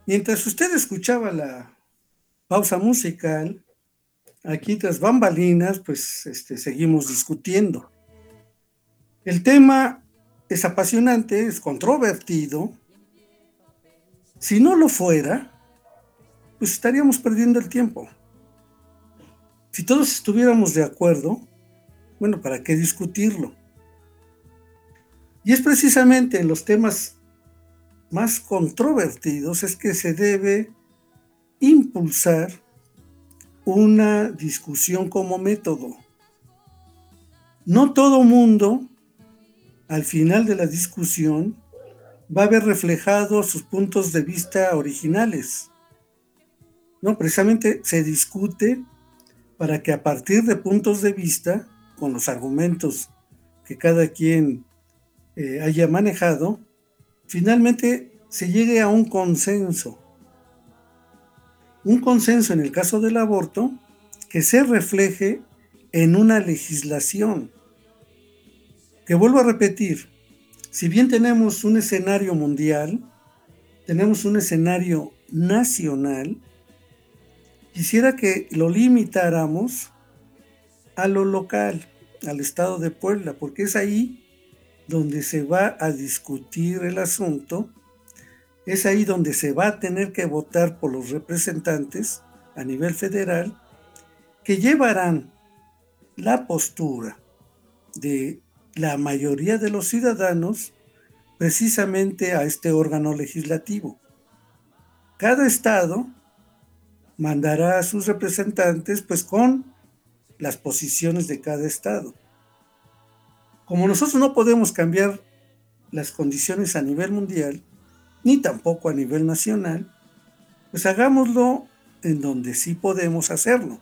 Mientras usted escuchaba la pausa musical, aquí tras bambalinas, pues este, seguimos discutiendo. El tema es apasionante, es controvertido. Si no lo fuera, pues estaríamos perdiendo el tiempo. Si todos estuviéramos de acuerdo, bueno, ¿para qué discutirlo? Y es precisamente en los temas más controvertidos es que se debe impulsar una discusión como método. No todo mundo, al final de la discusión, va a ver reflejados sus puntos de vista originales. No, precisamente se discute para que a partir de puntos de vista, con los argumentos que cada quien eh, haya manejado, finalmente se llegue a un consenso. Un consenso en el caso del aborto que se refleje en una legislación. Que vuelvo a repetir, si bien tenemos un escenario mundial, tenemos un escenario nacional, quisiera que lo limitáramos a lo local, al estado de Puebla, porque es ahí donde se va a discutir el asunto, es ahí donde se va a tener que votar por los representantes a nivel federal que llevarán la postura de la mayoría de los ciudadanos precisamente a este órgano legislativo. Cada estado mandará a sus representantes pues con las posiciones de cada estado. Como nosotros no podemos cambiar las condiciones a nivel mundial, ni tampoco a nivel nacional, pues hagámoslo en donde sí podemos hacerlo,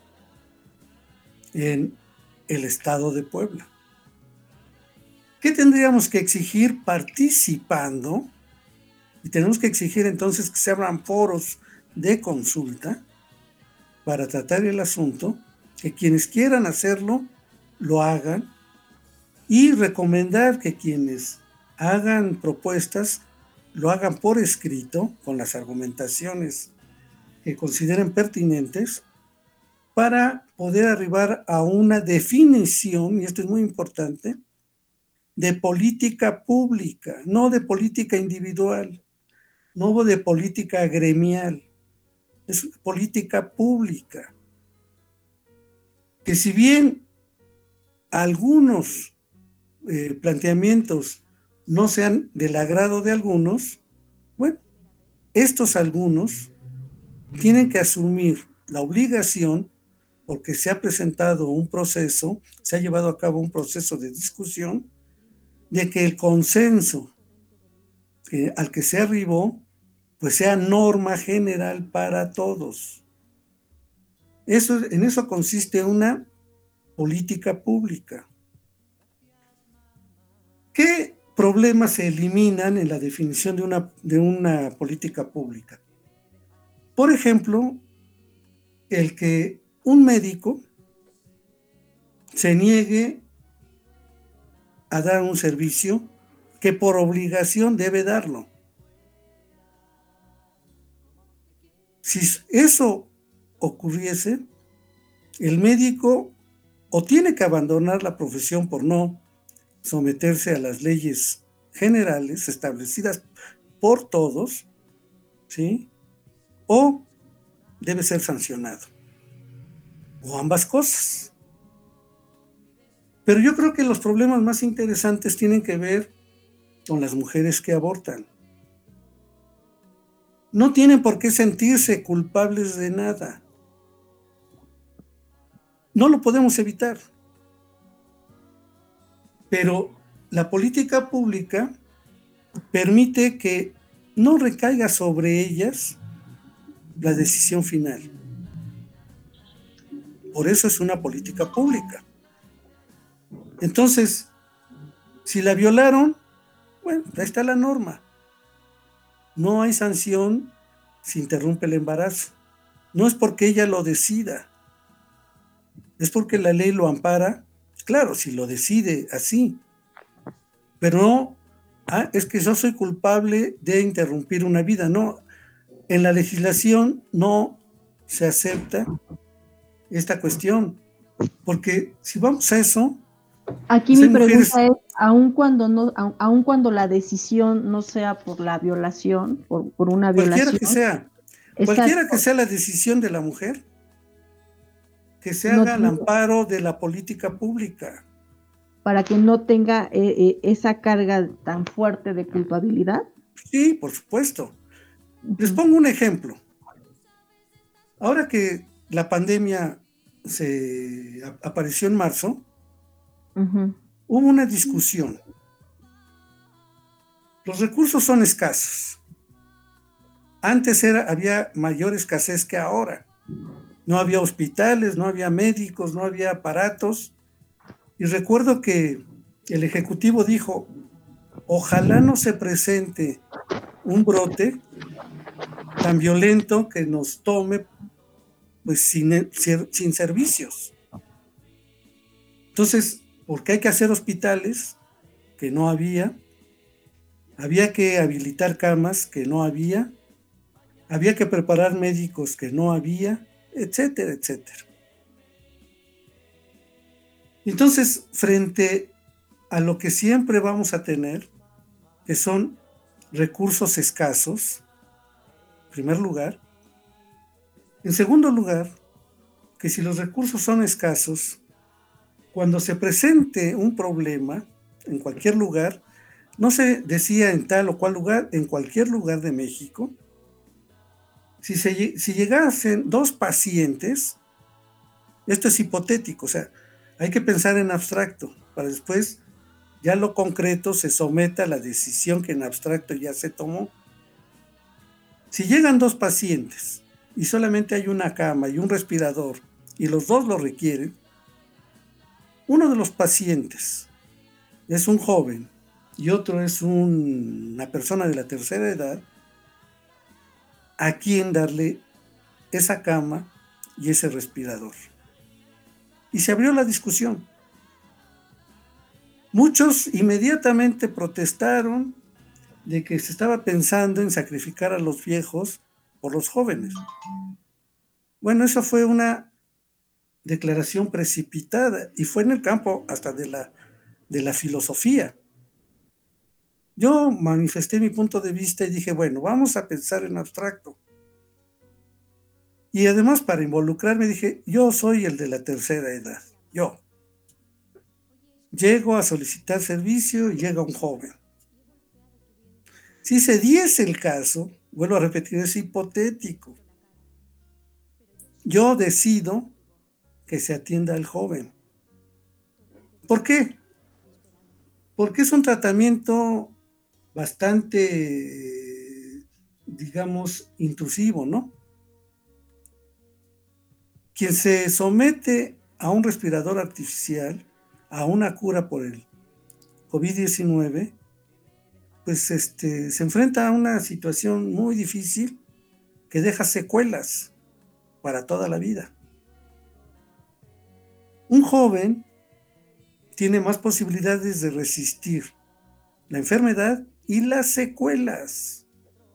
en el estado de Puebla. ¿Qué tendríamos que exigir participando? Y tenemos que exigir entonces que se abran foros de consulta para tratar el asunto, que quienes quieran hacerlo, lo hagan, y recomendar que quienes hagan propuestas, lo hagan por escrito, con las argumentaciones que consideren pertinentes, para poder arribar a una definición, y esto es muy importante, de política pública, no de política individual, no de política gremial, es política pública. Que si bien algunos eh, planteamientos no sean del agrado de algunos, bueno, estos algunos tienen que asumir la obligación, porque se ha presentado un proceso, se ha llevado a cabo un proceso de discusión, de que el consenso que, al que se arribó, pues sea norma general para todos. Eso, en eso consiste una política pública. ¿Qué problemas se eliminan en la definición de una, de una política pública? Por ejemplo, el que un médico se niegue a dar un servicio que por obligación debe darlo. Si eso ocurriese, el médico o tiene que abandonar la profesión por no someterse a las leyes generales establecidas por todos, ¿sí? O debe ser sancionado, o ambas cosas. Pero yo creo que los problemas más interesantes tienen que ver con las mujeres que abortan. No tienen por qué sentirse culpables de nada. No lo podemos evitar. Pero la política pública permite que no recaiga sobre ellas la decisión final. Por eso es una política pública. Entonces, si la violaron, bueno, ahí está la norma. No hay sanción si interrumpe el embarazo. No es porque ella lo decida, es porque la ley lo ampara. Claro, si lo decide así, pero no, ah, es que yo soy culpable de interrumpir una vida. No, En la legislación no se acepta esta cuestión, porque si vamos a eso, Aquí pues mi hay mujeres, pregunta es, aun cuando no, aun, aun cuando la decisión no sea por la violación, por, por una cualquiera violación, que sea, esta cualquiera que sea la decisión de la mujer, que se no haga al tiene- amparo de la política pública. para que no tenga eh, eh, esa carga tan fuerte de culpabilidad. Sí, por supuesto. Les pongo un ejemplo. Ahora que la pandemia se a- apareció en marzo, Ujú. hubo una discusión. Los recursos son escasos. Antes era, había mayor escasez que ahora. No había hospitales, no había médicos, no había aparatos. Y recuerdo que el Ejecutivo dijo, ojalá no se presente un brote tan violento que nos tome pues sin, sin servicios. Entonces, ¿por qué hay que hacer hospitales? Que no había. Había que habilitar camas que no había. Había que preparar médicos que no había, etcétera, etcétera. Entonces, frente a lo que siempre vamos a tener, que son recursos escasos, en primer lugar. En segundo lugar, que si los recursos son escasos, cuando se presente un problema en cualquier lugar, no se decía en tal o cual lugar, en cualquier lugar de México, si, se, si llegasen dos pacientes, esto es hipotético, o sea, hay que pensar en abstracto, para después ya lo concreto se someta a la decisión que en abstracto ya se tomó. Si llegan dos pacientes y solamente hay una cama y un respirador y los dos lo requieren, uno de los pacientes es un joven y otro es un, una persona de la tercera edad, ¿a quién darle esa cama y ese respirador? Y se abrió la discusión. Muchos inmediatamente protestaron de que se estaba pensando en sacrificar a los viejos por los jóvenes. Bueno, eso fue una declaración precipitada y fue en el campo hasta de la, de la filosofía. Yo manifesté mi punto de vista y dije, bueno, vamos a pensar en abstracto. Y además para involucrarme dije, yo soy el de la tercera edad, yo. Llego a solicitar servicio y llega un joven. Si se diese el caso, vuelvo a repetir, es hipotético. Yo decido que se atienda al joven. ¿Por qué? Porque es un tratamiento bastante, digamos, intrusivo, ¿no? Quien se somete a un respirador artificial, a una cura por el COVID diecinueve, pues este, se enfrenta a una situación muy difícil que deja secuelas para toda la vida. Un joven tiene más posibilidades de resistir la enfermedad y las secuelas.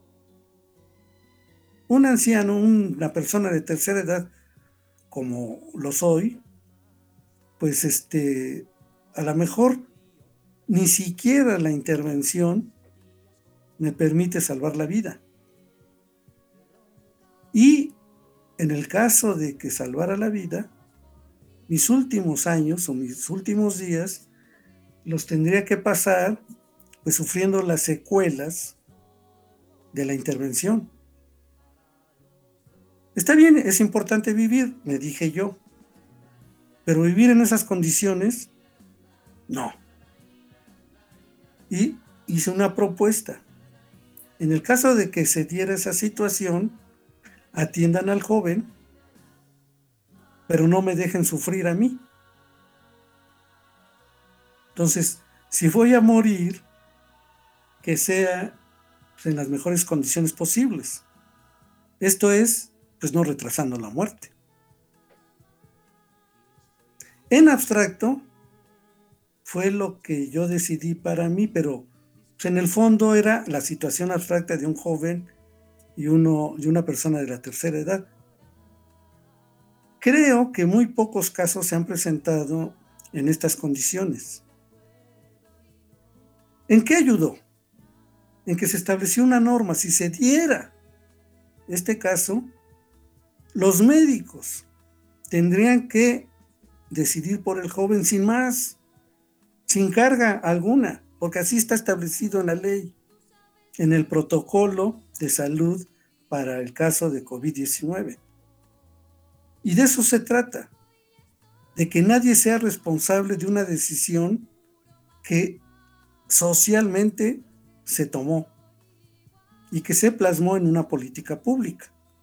Un anciano, una persona de tercera edad, como lo soy, pues este, a lo mejor ni siquiera la intervención me permite salvar la vida. Y en el caso de que salvara la vida, mis últimos años o mis últimos días los tendría que pasar pues sufriendo las secuelas de la intervención. Está bien, es importante vivir, me dije yo, pero vivir en esas condiciones, no. Y hice una propuesta. En el caso de que se diera esa situación, atiendan al joven, pero no me dejen sufrir a mí. Entonces, si voy a morir, que sea pues, en las mejores condiciones posibles. Esto es, pues no retrasando la muerte. En abstracto, fue lo que yo decidí para mí, pero pues, en el fondo era la situación abstracta de un joven y, uno, y una persona de la tercera edad. Creo que muy pocos casos se han presentado en estas condiciones. ¿En qué ayudó? En que se estableció una norma. Si se diera este caso, los médicos tendrían que decidir por el joven sin más, sin carga alguna, porque así está establecido en la ley, en el protocolo de salud para el caso de COVID diecinueve. Y de eso se trata, de que nadie sea responsable de una decisión que socialmente se tomó y que se plasmó en una política pública.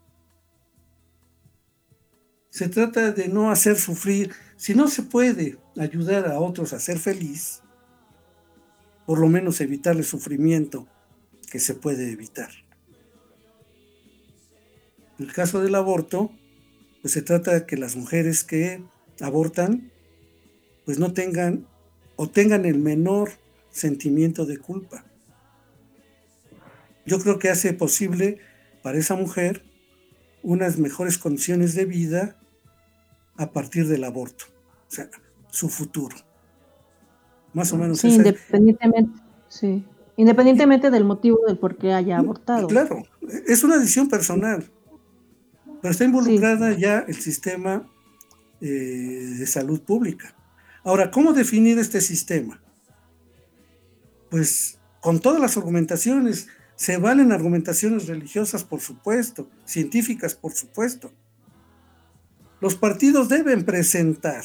Se trata de no hacer sufrir. Si no se puede ayudar a otros a ser feliz, por lo menos evitar el sufrimiento que se puede evitar. En el caso del aborto, pues se trata de que las mujeres que abortan, pues no tengan o tengan el menor sentimiento de culpa. Yo creo que hace posible para esa mujer unas mejores condiciones de vida a partir del aborto, o sea, su futuro. Más o menos. Sí, esa... independientemente, sí. Independientemente del motivo del por qué haya abortado. Claro, es una decisión personal, pero está involucrada sí. ya el sistema eh, de salud pública. Ahora, ¿cómo definir este sistema? Pues con todas las argumentaciones. Se valen argumentaciones religiosas, por supuesto, científicas, por supuesto. Los partidos deben presentar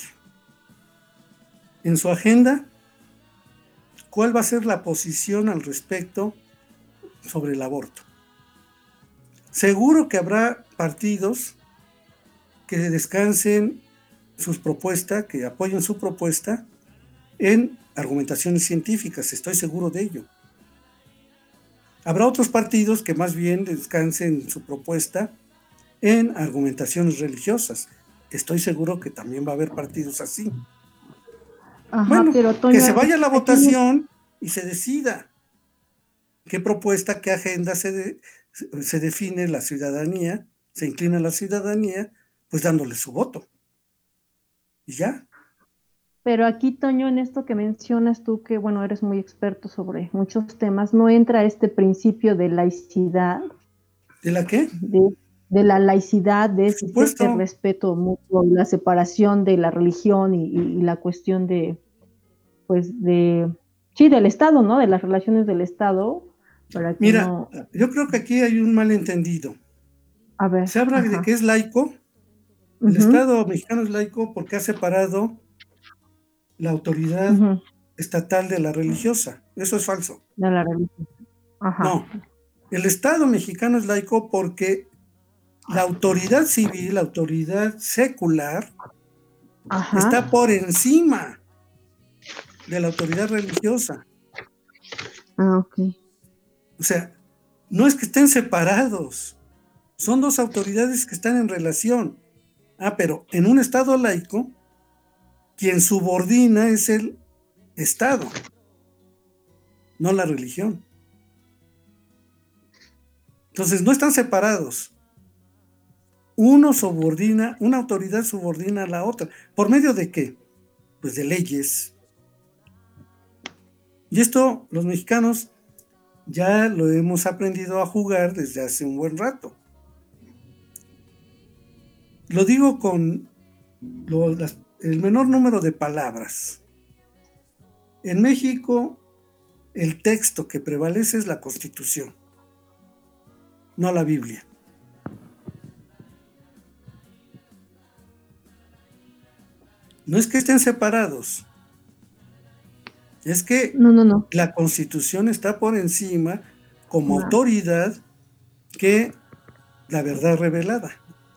en su agenda cuál va a ser la posición al respecto sobre el aborto. Seguro que habrá partidos que descansen sus propuestas, que apoyen su propuesta en argumentaciones científicas, estoy seguro de ello. Habrá otros partidos que más bien descansen su propuesta en argumentaciones religiosas. Estoy seguro que también va a haber partidos así. Ajá, bueno, pero, Toño, que se vaya a la votación y se decida qué propuesta, qué agenda se, de, se define la ciudadanía, se inclina la ciudadanía, pues dándole su voto. Y ya. Pero aquí, Toño, en esto que mencionas tú, que bueno, eres muy experto sobre muchos temas, ¿no entra este principio de laicidad? ¿De la qué? De, de la laicidad, de este, este respeto mutuo, la separación de la religión y, y, y la cuestión de, pues, de, sí, del Estado, ¿no? De las relaciones del Estado. Para que Mira, no... yo creo que aquí hay un malentendido. A ver. Se habla ajá. de que es laico. El uh-huh. Estado mexicano es laico porque ha separado la autoridad uh-huh. estatal de la religiosa. Eso es falso. De la religiosa. Ajá. No. El Estado mexicano es laico porque la autoridad civil, la autoridad secular, ajá. está por encima de la autoridad religiosa. Ah, ok. O sea, no es que estén separados. Son dos autoridades que están en relación. Ah, pero en un Estado laico, quien subordina es el Estado, no la religión. Entonces no están separados. Uno subordina, una autoridad subordina a la otra. ¿Por medio de qué? Pues de leyes. Y esto los mexicanos ya lo hemos aprendido a jugar desde hace un buen rato. Lo digo con lo, las, el menor número de palabras. En México, el texto que prevalece es la Constitución, no la Biblia. No es que estén separados, es que no, no, no. la Constitución está por encima como no. autoridad que la verdad revelada.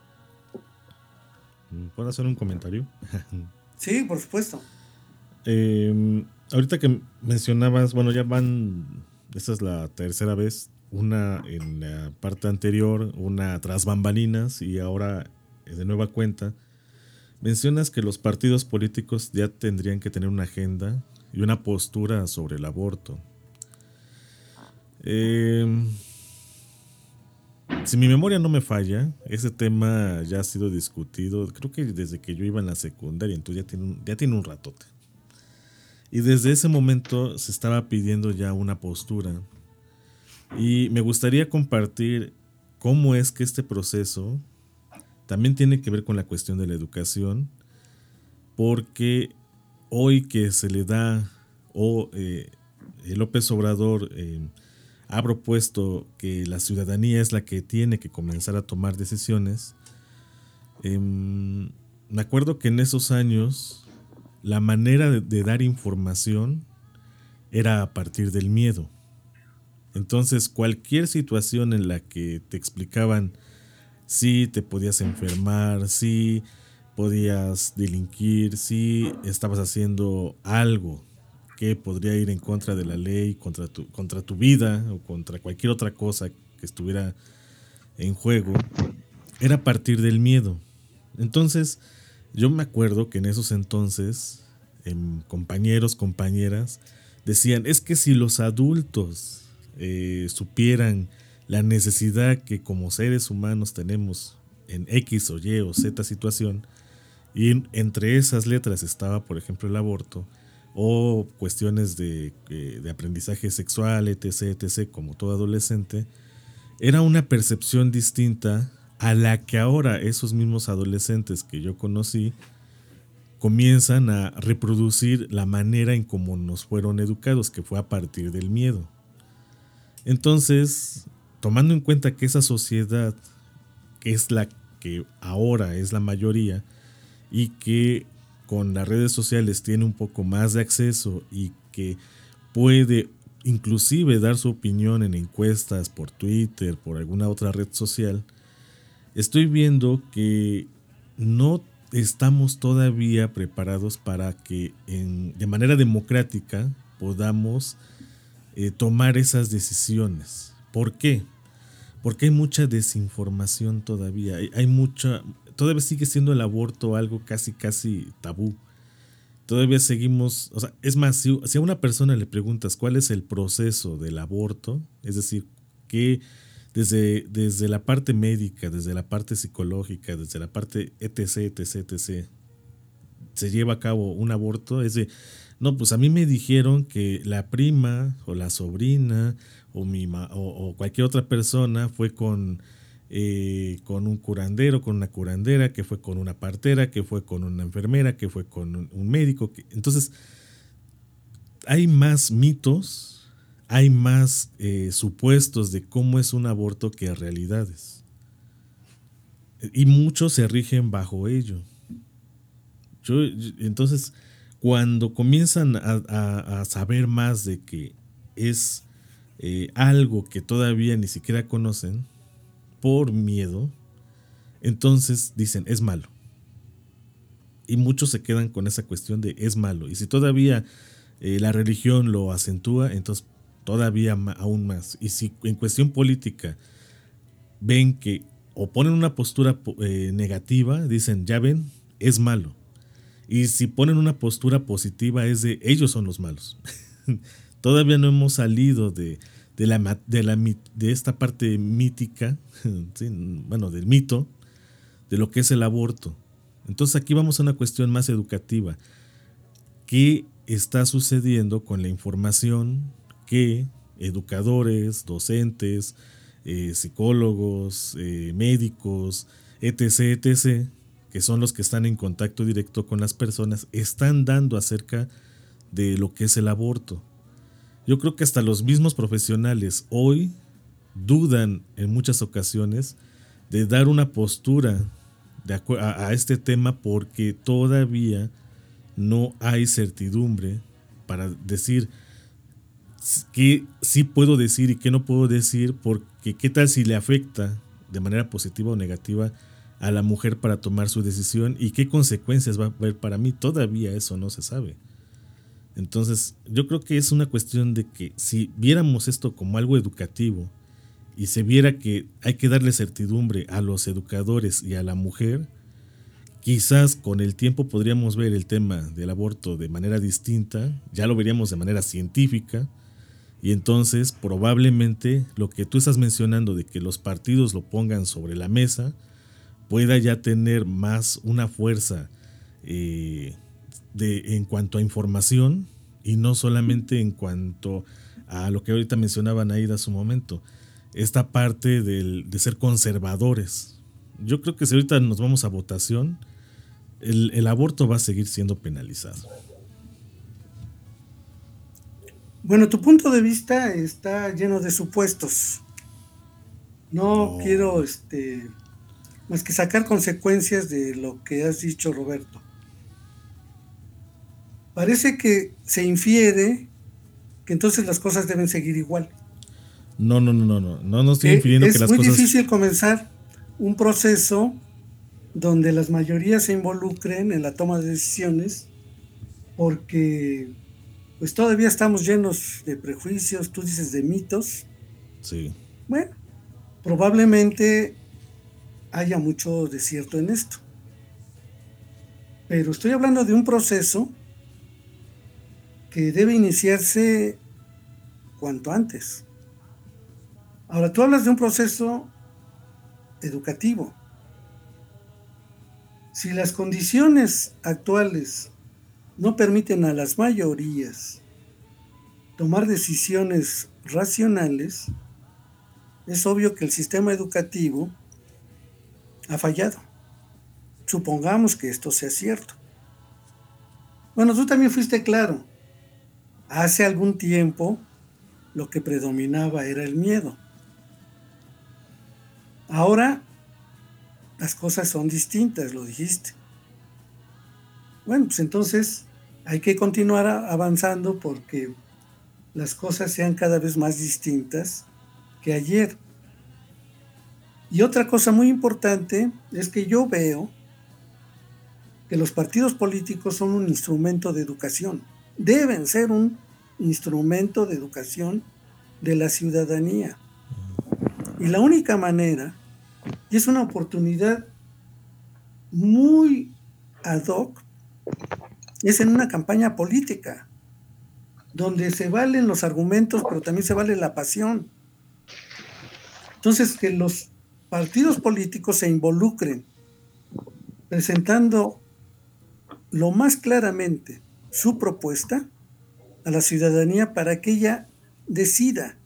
¿Puedo hacer un comentario? Sí, por supuesto. Eh, ahorita que mencionabas, bueno, ya van, esta es la tercera vez, una en la parte anterior, una tras bambalinas y ahora de nueva cuenta. Mencionas que los partidos políticos ya tendrían que tener una agenda y una postura sobre el aborto. Eh, si mi memoria no me falla, ese tema ya ha sido discutido, creo que desde que yo iba en la secundaria, entonces ya tiene un, ya tiene un ratote. Y desde ese momento se estaba pidiendo ya una postura. Y me gustaría compartir cómo es que este proceso también tiene que ver con la cuestión de la educación, porque hoy que se le da, o eh, López Obrador eh, ha propuesto que la ciudadanía es la que tiene que comenzar a tomar decisiones, eh, me acuerdo que en esos años la manera de, de dar información era a partir del miedo. Entonces, cualquier situación en la que te explicaban si te podías enfermar, si podías delinquir, si estabas haciendo algo que podría ir en contra de la ley, contra tu, contra tu vida o contra cualquier otra cosa que estuviera en juego, era a partir del miedo. Entonces, yo me acuerdo que en esos entonces, eh, compañeros, compañeras, decían, es que si los adultos eh, supieran la necesidad que como seres humanos tenemos en X o Y o Z situación, y en, entre esas letras estaba, por ejemplo, el aborto, o cuestiones de, de aprendizaje sexual, etc, etc, como todo adolescente, era una percepción distinta a la que ahora esos mismos adolescentes que yo conocí comienzan a reproducir la manera en cómo nos fueron educados, que fue a partir del miedo. Entonces, tomando en cuenta que esa sociedad, que es la que ahora es la mayoría, y que con las redes sociales tiene un poco más de acceso y que puede inclusive dar su opinión en encuestas por Twitter, por alguna otra red social, estoy viendo que no estamos todavía preparados para que en, de manera democrática podamos eh, tomar esas decisiones. ¿Por qué? Porque hay mucha desinformación todavía, hay, hay mucha, todavía sigue siendo el aborto algo casi casi tabú. Todavía seguimos, o sea, es más, si, si a una persona le preguntas cuál es el proceso del aborto, es decir, que desde, desde la parte médica, desde la parte psicológica, desde la parte etc, etc, etc, se lleva a cabo un aborto, es de, no, pues a mí me dijeron que la prima o la sobrina o, mi ma, o, o cualquier otra persona fue con... Eh, con un curandero, con una curandera, que fue con una partera, que fue con una enfermera, que fue con un, un médico. Que, entonces, hay más mitos, hay más eh, supuestos de cómo es un aborto que realidades. Y muchos se rigen bajo ello. Yo, yo, entonces, cuando comienzan a, a, a saber más de que es eh, algo que todavía ni siquiera conocen, por miedo, entonces dicen es malo. Y muchos se quedan con esa cuestión de es malo. Y si todavía eh, la religión lo acentúa, entonces todavía ma- aún más. Y si en cuestión política ven que o ponen una postura eh, negativa, dicen ya ven, es malo. Y si ponen una postura positiva es de ellos son los malos. Todavía no hemos salido de... De, la, de, la, de esta parte mítica, ¿sí? Bueno, del mito, de lo que es el aborto. Entonces aquí vamos a una cuestión más educativa. ¿Qué está sucediendo con la información que educadores, docentes, eh, psicólogos, eh, médicos, etc, etc, que son los que están en contacto directo con las personas, están dando acerca de lo que es el aborto? Yo creo que hasta los mismos profesionales hoy dudan en muchas ocasiones de dar una postura de acu- a, a este tema porque todavía no hay certidumbre para decir qué sí puedo decir y qué no puedo decir, porque qué tal si le afecta de manera positiva o negativa a la mujer para tomar su decisión y qué consecuencias va a haber para mí. Todavía eso no se sabe. Entonces, yo creo que es una cuestión de que si viéramos esto como algo educativo y se viera que hay que darle certidumbre a los educadores y a la mujer, quizás con el tiempo podríamos ver el tema del aborto de manera distinta, ya lo veríamos de manera científica Y entonces probablemente lo que tú estás mencionando de que los partidos lo pongan sobre la mesa pueda ya tener más una fuerza eh, de, en cuanto a información y no solamente en cuanto a lo que ahorita mencionaba Naida hace un momento, esta parte del, de ser conservadores. Yo creo que si ahorita nos vamos a votación, el, el aborto va a seguir siendo penalizado. Bueno, tu punto de vista está lleno de supuestos. No Oh. quiero este, más que sacar consecuencias de lo que has dicho, Roberto. Parece que se infiere que entonces las cosas deben seguir igual. No, no, no, no, no, no, no estoy Eh, infiriendo es que las muy cosas... difícil comenzar un proceso donde las mayorías se involucren en la toma de decisiones porque pues todavía estamos llenos de prejuicios, tú dices de mitos. Sí. Bueno, probablemente haya mucho de cierto en esto. Pero estoy hablando de un proceso que debe iniciarse cuanto antes. Ahora, tú hablas de un proceso educativo. Si las condiciones actuales no permiten a las mayorías tomar decisiones racionales, es obvio que el sistema educativo ha fallado. Supongamos que esto sea cierto. Bueno, tú también fuiste claro. Hace algún tiempo lo que predominaba era el miedo. Ahora las cosas son distintas, lo dijiste. Bueno, pues entonces hay que continuar avanzando porque las cosas sean cada vez más distintas que ayer. Y otra cosa muy importante es que yo veo que los partidos políticos son un instrumento de educación. Deben ser un instrumento de educación de la ciudadanía. Y la única manera, y es una oportunidad muy ad hoc, es en una campaña política, donde se valen los argumentos, pero también se vale la pasión. Entonces, que los partidos políticos se involucren presentando lo más claramente su propuesta a la ciudadanía para que ella decida.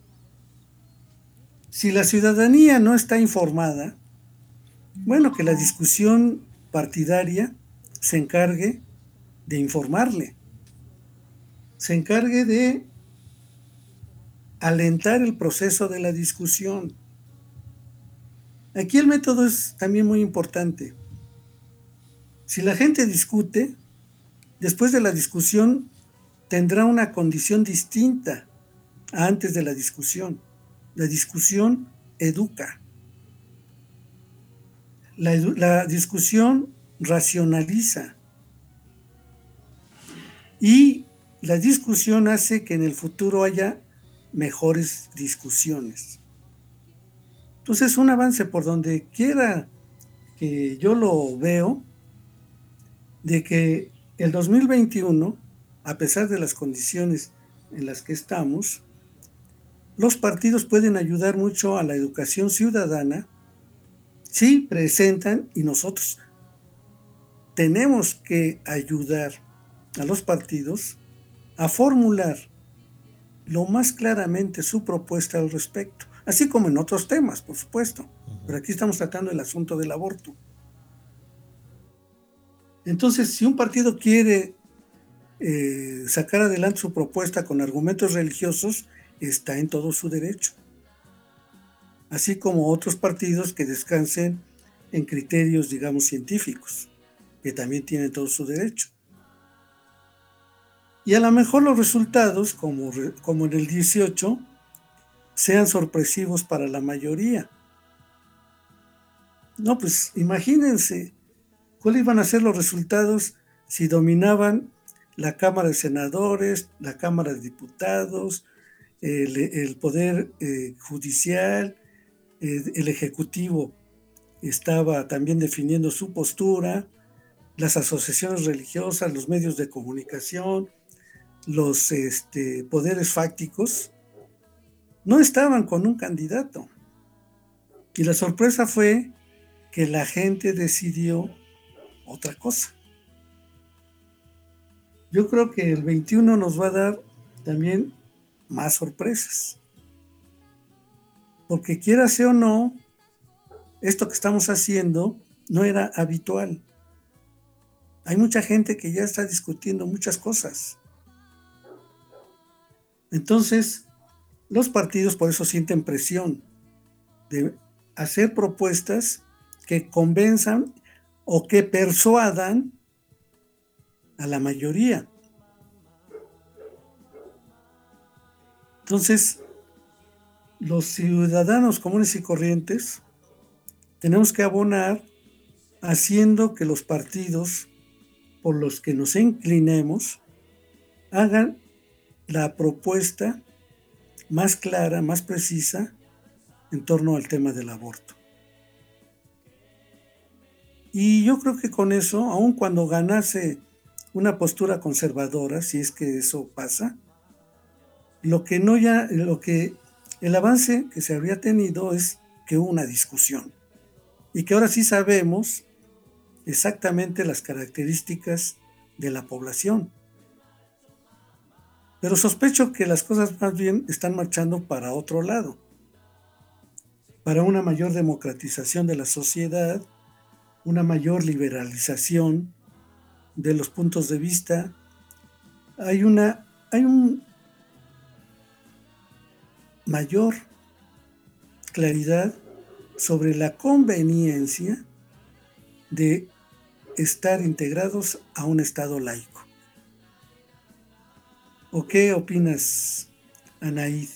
Si la ciudadanía no está informada, bueno, que la discusión partidaria se encargue de informarle, se encargue de alentar el proceso de la discusión. Aquí el método es también muy importante. Si la gente discute, después de la discusión tendrá una condición distinta a antes de la discusión. La discusión educa. La, edu- la discusión racionaliza. Y la discusión hace que en el futuro haya mejores discusiones. Entonces, un avance por donde quiera que yo lo veo, de que el dos mil veintiuno, a pesar de las condiciones en las que estamos, los partidos pueden ayudar mucho a la educación ciudadana si presentan, y nosotros tenemos que ayudar a los partidos a formular lo más claramente su propuesta al respecto, así como en otros temas, por supuesto, pero aquí estamos tratando el asunto del aborto. Entonces, si un partido quiere eh, sacar adelante su propuesta con argumentos religiosos, está en todo su derecho. Así como otros partidos que descansen en criterios, digamos, científicos, que también tienen todo su derecho. Y a lo mejor los resultados, como, como en el dieciocho, sean sorpresivos para la mayoría. No, pues imagínense cuáles iban a ser los resultados si dominaban la Cámara de Senadores, la Cámara de Diputados, el, el Poder eh, Judicial, eh, el Ejecutivo estaba también definiendo su postura, las asociaciones religiosas, los medios de comunicación, los este, poderes fácticos, no estaban con un candidato. Y la sorpresa fue que la gente decidió otra cosa. Yo creo que el veintiuno nos va a dar también más sorpresas. Porque quiera sea o no, esto que estamos haciendo no era habitual. Hay mucha gente que ya está discutiendo muchas cosas. Entonces, los partidos por eso sienten presión de hacer propuestas que convenzan o que persuadan a la mayoría. Entonces, los ciudadanos comunes y corrientes tenemos que abonar haciendo que los partidos por los que nos inclinemos hagan la propuesta más clara, más precisa en torno al tema del aborto. Y yo creo que con eso, aun cuando ganase una postura conservadora, si es que eso pasa, lo que no ya, lo que el avance que se habría tenido es que hubo una discusión y que ahora sí sabemos exactamente las características de la población. Pero sospecho que las cosas más bien están marchando para otro lado, para una mayor democratización de la sociedad, una mayor liberalización de los puntos de vista. Hay una, hay un mayor claridad sobre la conveniencia de estar integrados a un Estado laico. ¿O qué opinas, Anaíd?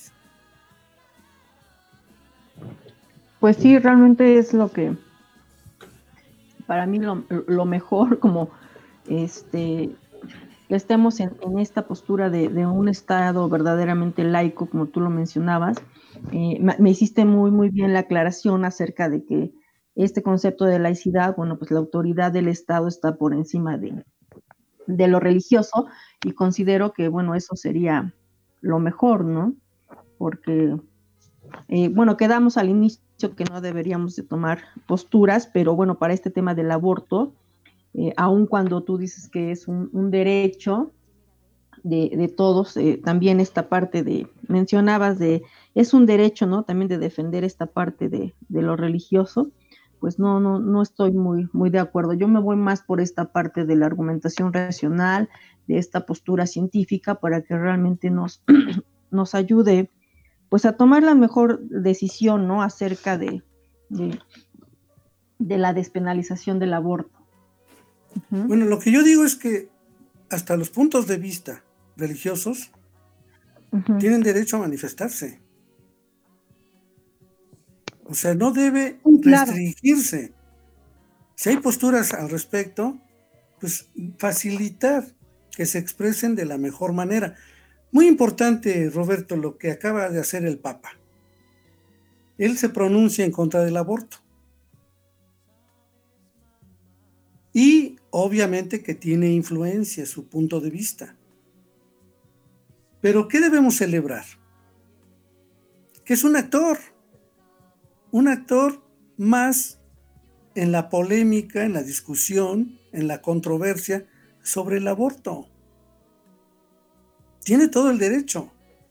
Pues sí, realmente es lo que, para mí lo, lo mejor, como este, que estemos en, en esta postura de, de un Estado verdaderamente laico, como tú lo mencionabas. Eh, me, me hiciste muy, muy bien la aclaración acerca de que este concepto de laicidad, bueno, pues la autoridad del Estado está por encima de, de lo religioso, y considero que, bueno, eso sería lo mejor, ¿no? Porque, eh, bueno, quedamos al inicio que no deberíamos de tomar posturas, pero bueno, para este tema del aborto, eh, aun cuando tú dices que es un, un derecho de, de todos, eh, también esta parte de, mencionabas de, es un derecho, ¿no? También de defender esta parte de, de lo religioso, pues no, no, no estoy muy, muy de acuerdo. Yo me voy más por esta parte de la argumentación racional, de esta postura científica, para que realmente nos, nos ayude pues a tomar la mejor decisión, ¿no? Acerca de, de, de la despenalización del aborto. Uh-huh. Bueno, lo que yo digo es que hasta los puntos de vista religiosos uh-huh. tienen derecho a manifestarse. O sea, no debe restringirse. Si hay posturas al respecto, pues facilitar que se expresen de la mejor manera. Muy importante, Roberto, lo que acaba de hacer el Papa. Él se pronuncia en contra del aborto. Y obviamente que tiene influencia su punto de vista. Pero ¿qué debemos celebrar? Que es un actor. Un actor más en la polémica, en la discusión, en la controversia sobre el aborto. Tiene todo el derecho.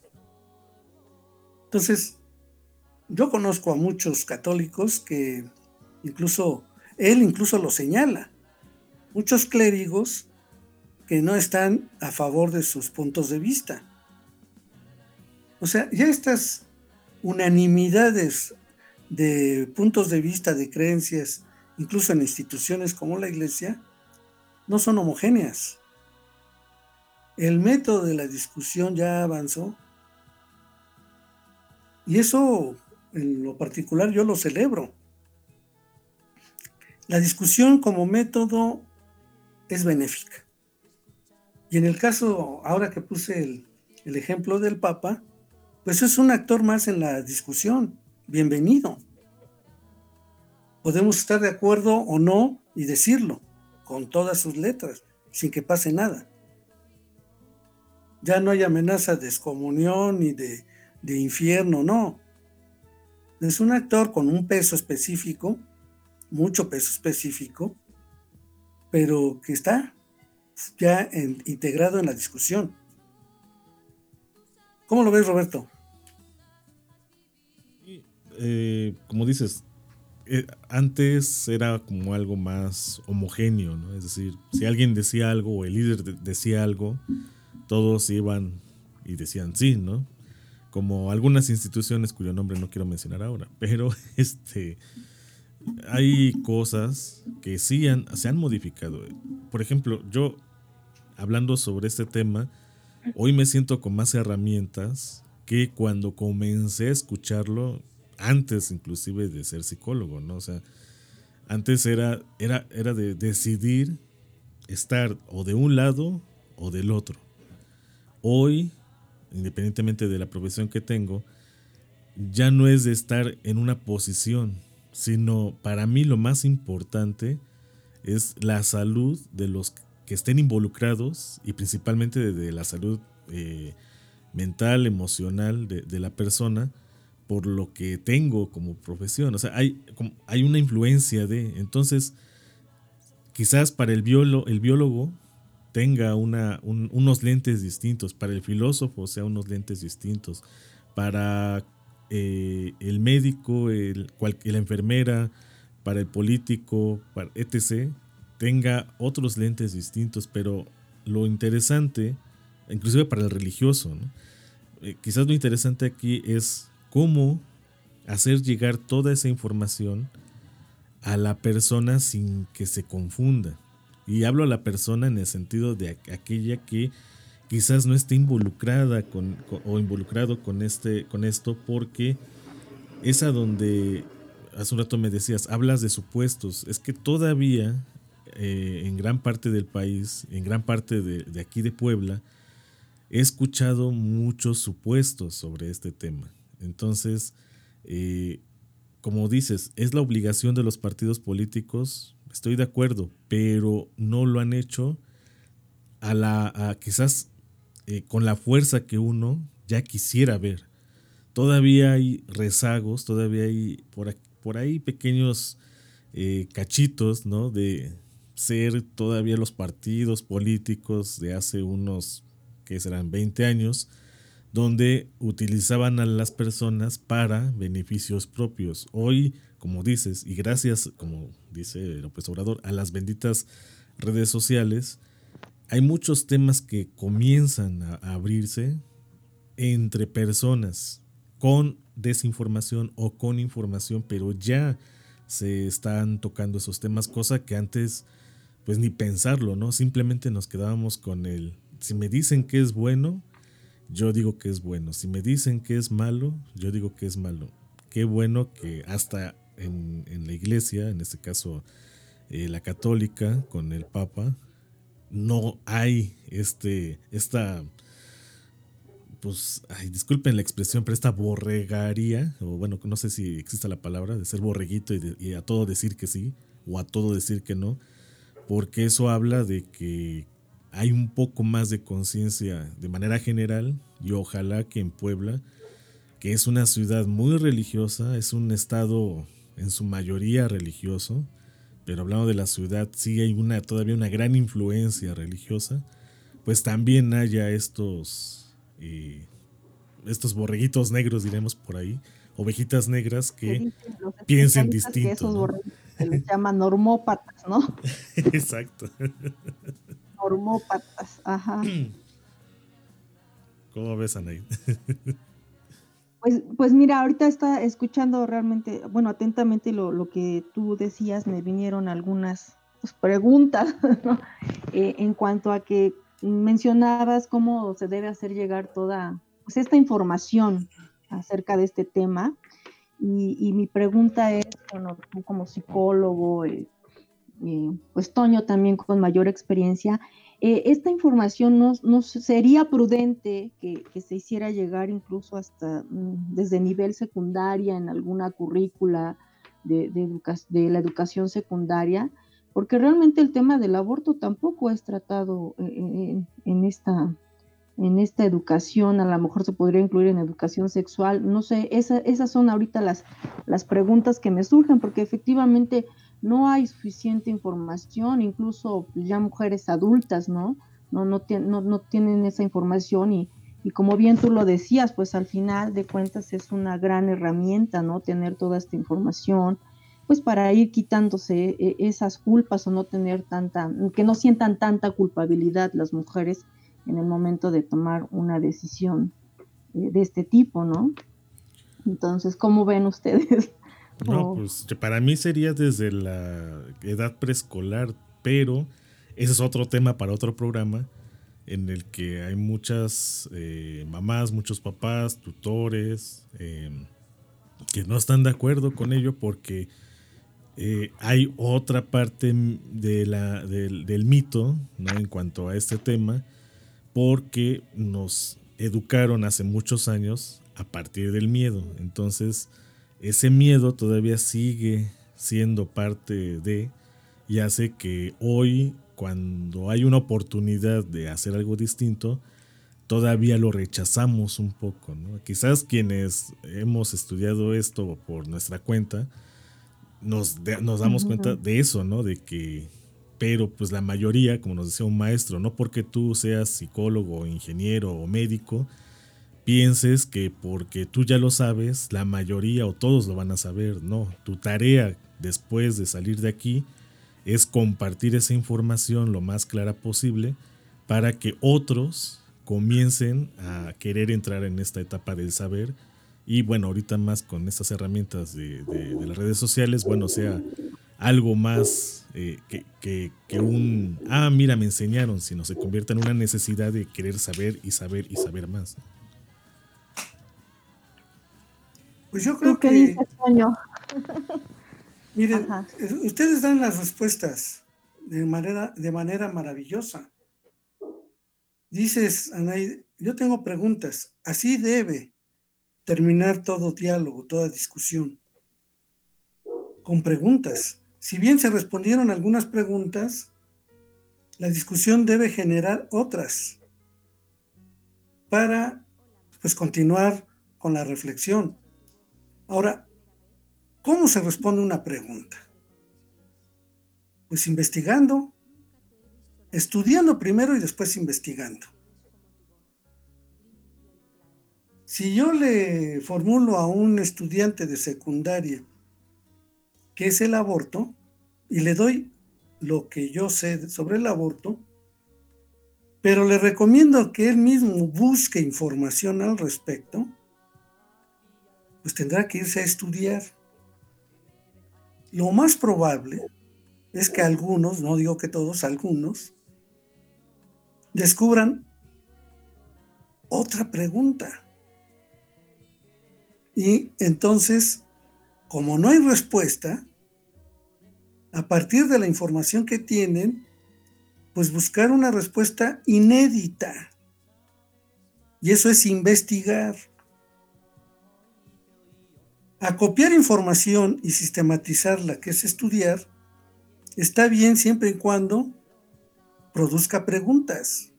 Entonces, yo conozco a muchos católicos que incluso, él incluso lo señala, muchos clérigos que no están a favor de sus puntos de vista. O sea, ya estas unanimidades de puntos de vista, de creencias, incluso en instituciones como la Iglesia, no son homogéneas. El método de la discusión ya avanzó y eso, en lo particular, yo lo celebro. La discusión como método es benéfica. Y en el caso, ahora que puse el, el ejemplo del Papa, pues es un actor más en la discusión. Bienvenido. Podemos estar de acuerdo o no y decirlo con todas sus letras, sin que pase nada. Ya no hay amenaza de excomunión ni de de infierno, no. Es un actor con un peso específico, mucho peso específico, pero que está ya en, integrado en la discusión. ¿Cómo lo ves, Roberto? Eh, como dices, eh, antes era como algo más homogéneo, ¿no? Es decir, si alguien decía algo o el líder de- decía algo, todos iban y decían sí, ¿no? Como algunas instituciones cuyo nombre no quiero mencionar ahora, pero este hay cosas que sí han- se han modificado. Por ejemplo, yo hablando sobre este tema, hoy me siento con más herramientas que cuando comencé a escucharlo antes inclusive de ser psicólogo, ¿no? O sea, antes era, era, era de decidir estar o de un lado o del otro. Hoy, independientemente de la profesión que tengo, ya no es de estar en una posición, sino para mí lo más importante es la salud de los que estén involucrados y principalmente de, de la salud eh, mental, emocional de, de la persona por lo que tengo como profesión. O sea, hay, como- hay una influencia de... Entonces, quizás para el, biolo- el biólogo tenga una, un- unos lentes distintos, para el filósofo sea unos lentes distintos, para eh, el médico, el, cual- la enfermera, para el político, para etcétera, tenga otros lentes distintos, pero lo interesante, inclusive para el religioso, ¿no? Eh, quizás lo interesante aquí es cómo hacer llegar toda esa información a la persona sin que se confunda. Y hablo a la persona en el sentido de aqu- aquella que quizás no esté involucrada con, con- o involucrado con, este, con esto, porque es a donde hace un rato me decías, hablas de supuestos. Es que todavía eh, en gran parte del país, en gran parte de, de aquí de Puebla, he escuchado muchos supuestos sobre este tema. Entonces, eh, como dices, es la obligación de los partidos políticos, estoy de acuerdo, pero no lo han hecho a la, a quizás eh, con la fuerza que uno ya quisiera ver. Todavía hay rezagos, todavía hay por, aquí- por ahí pequeños eh, cachitos, ¿no? De ser todavía los partidos políticos de hace unos, que serán veinte años, donde utilizaban a las personas para beneficios propios. Hoy, como dices, y gracias, como dice López Obrador, a las benditas redes sociales, hay muchos temas que comienzan a, a abrirse entre personas con desinformación o con información, pero ya se están tocando esos temas, cosa que antes pues ni pensarlo, ¿no? Simplemente nos quedábamos con el, si me dicen que es bueno, yo digo que es bueno. Si me dicen que es malo, yo digo que es malo. Qué bueno que hasta en, en la iglesia, en este caso eh, la católica con el Papa, no hay este, esta, pues, ay, disculpen la expresión, pero esta borregaría, o bueno, no sé si existe la palabra, de ser borreguito y, de- y a todo decir que sí, o a todo decir que no, porque eso habla de que hay un poco más de conciencia de manera general y ojalá que en Puebla, que es una ciudad muy religiosa, es un estado en su mayoría religioso, pero hablando de la ciudad sí hay una todavía una gran influencia religiosa, pues también haya estos eh, estos borreguitos negros, diremos por ahí, ovejitas negras Que que dicen los piensen especialistas que distinto, esos ¿no? borregos se les llaman normópatas, ¿no? Exacto. Normópatas, ajá. ¿Cómo ves, Anaí? Pues, pues mira, ahorita está escuchando realmente, bueno, atentamente lo, lo que tú decías, me vinieron algunas pues, preguntas, ¿no? Eh, en cuanto a que mencionabas cómo se debe hacer llegar toda pues, esta información acerca de este tema. Y, y mi pregunta es, bueno, tú como psicólogo, eh, eh, pues Toño también con mayor experiencia, eh, esta información no, no sería prudente que, que se hiciera llegar incluso hasta mm, desde nivel secundaria en alguna currícula de, de, educa- de la educación secundaria, porque realmente el tema del aborto tampoco es tratado eh, en, en esta en esta educación, a lo mejor se podría incluir en educación sexual, no sé, esa, esas son ahorita las, las preguntas que me surgen, porque efectivamente no hay suficiente información, incluso ya mujeres adultas, ¿no? No, no, tien, no, no tienen esa información y, y como bien tú lo decías, pues al final de cuentas es una gran herramienta, ¿no? Tener toda esta información, pues para ir quitándose esas culpas o no tener tanta, que no sientan tanta culpabilidad las mujeres en el momento de tomar una decisión eh, de este tipo, ¿no? Entonces, ¿cómo ven ustedes? No, pues para mí sería desde la edad preescolar, pero ese es otro tema para otro programa en el que hay muchas eh, mamás, muchos papás, tutores eh, que no están de acuerdo con ello porque eh, hay otra parte de la, del, del mito, ¿no? En cuanto a este tema, porque nos educaron hace muchos años a partir del miedo. Entonces, ese miedo todavía sigue siendo parte de y hace que hoy, cuando hay una oportunidad de hacer algo distinto, todavía lo rechazamos un poco, ¿no? Quizás quienes hemos estudiado esto por nuestra cuenta, nos, de, nos damos uh-huh. cuenta de eso, ¿no? De que, pero pues la mayoría, como nos decía un maestro, no porque tú seas psicólogo, ingeniero o médico, pienses que porque tú ya lo sabes, la mayoría o todos lo van a saber. No, tu tarea después de salir de aquí es compartir esa información lo más clara posible para que otros comiencen a querer entrar en esta etapa del saber. Y bueno, ahorita más con estas herramientas de, de, de las redes sociales, bueno, sea algo más eh, que, que, que un, ah, mira, me enseñaron, sino se convierta en una necesidad de querer saber y saber y saber más. Pues yo creo ¿Tú qué que... dices, Toño? Miren, Ajá. ustedes dan las respuestas de manera, de manera maravillosa. Dices, Anaí, yo tengo preguntas. Así debe terminar todo diálogo, toda discusión. Con preguntas. Si bien se respondieron algunas preguntas, la discusión debe generar otras para pues, continuar con la reflexión. Ahora, ¿cómo se responde una pregunta? Pues investigando, estudiando primero y después investigando. Si yo le formulo a un estudiante de secundaria qué es el aborto y le doy lo que yo sé sobre el aborto, pero le recomiendo que él mismo busque información al respecto, pues tendrá que irse a estudiar. Lo más probable es que algunos, no digo que todos, algunos, descubran otra pregunta. Y entonces, como no hay respuesta, a partir de la información que tienen, pues buscar una respuesta inédita. Y eso es investigar. Acopiar información y sistematizarla, que es estudiar, está bien siempre y cuando produzca preguntas.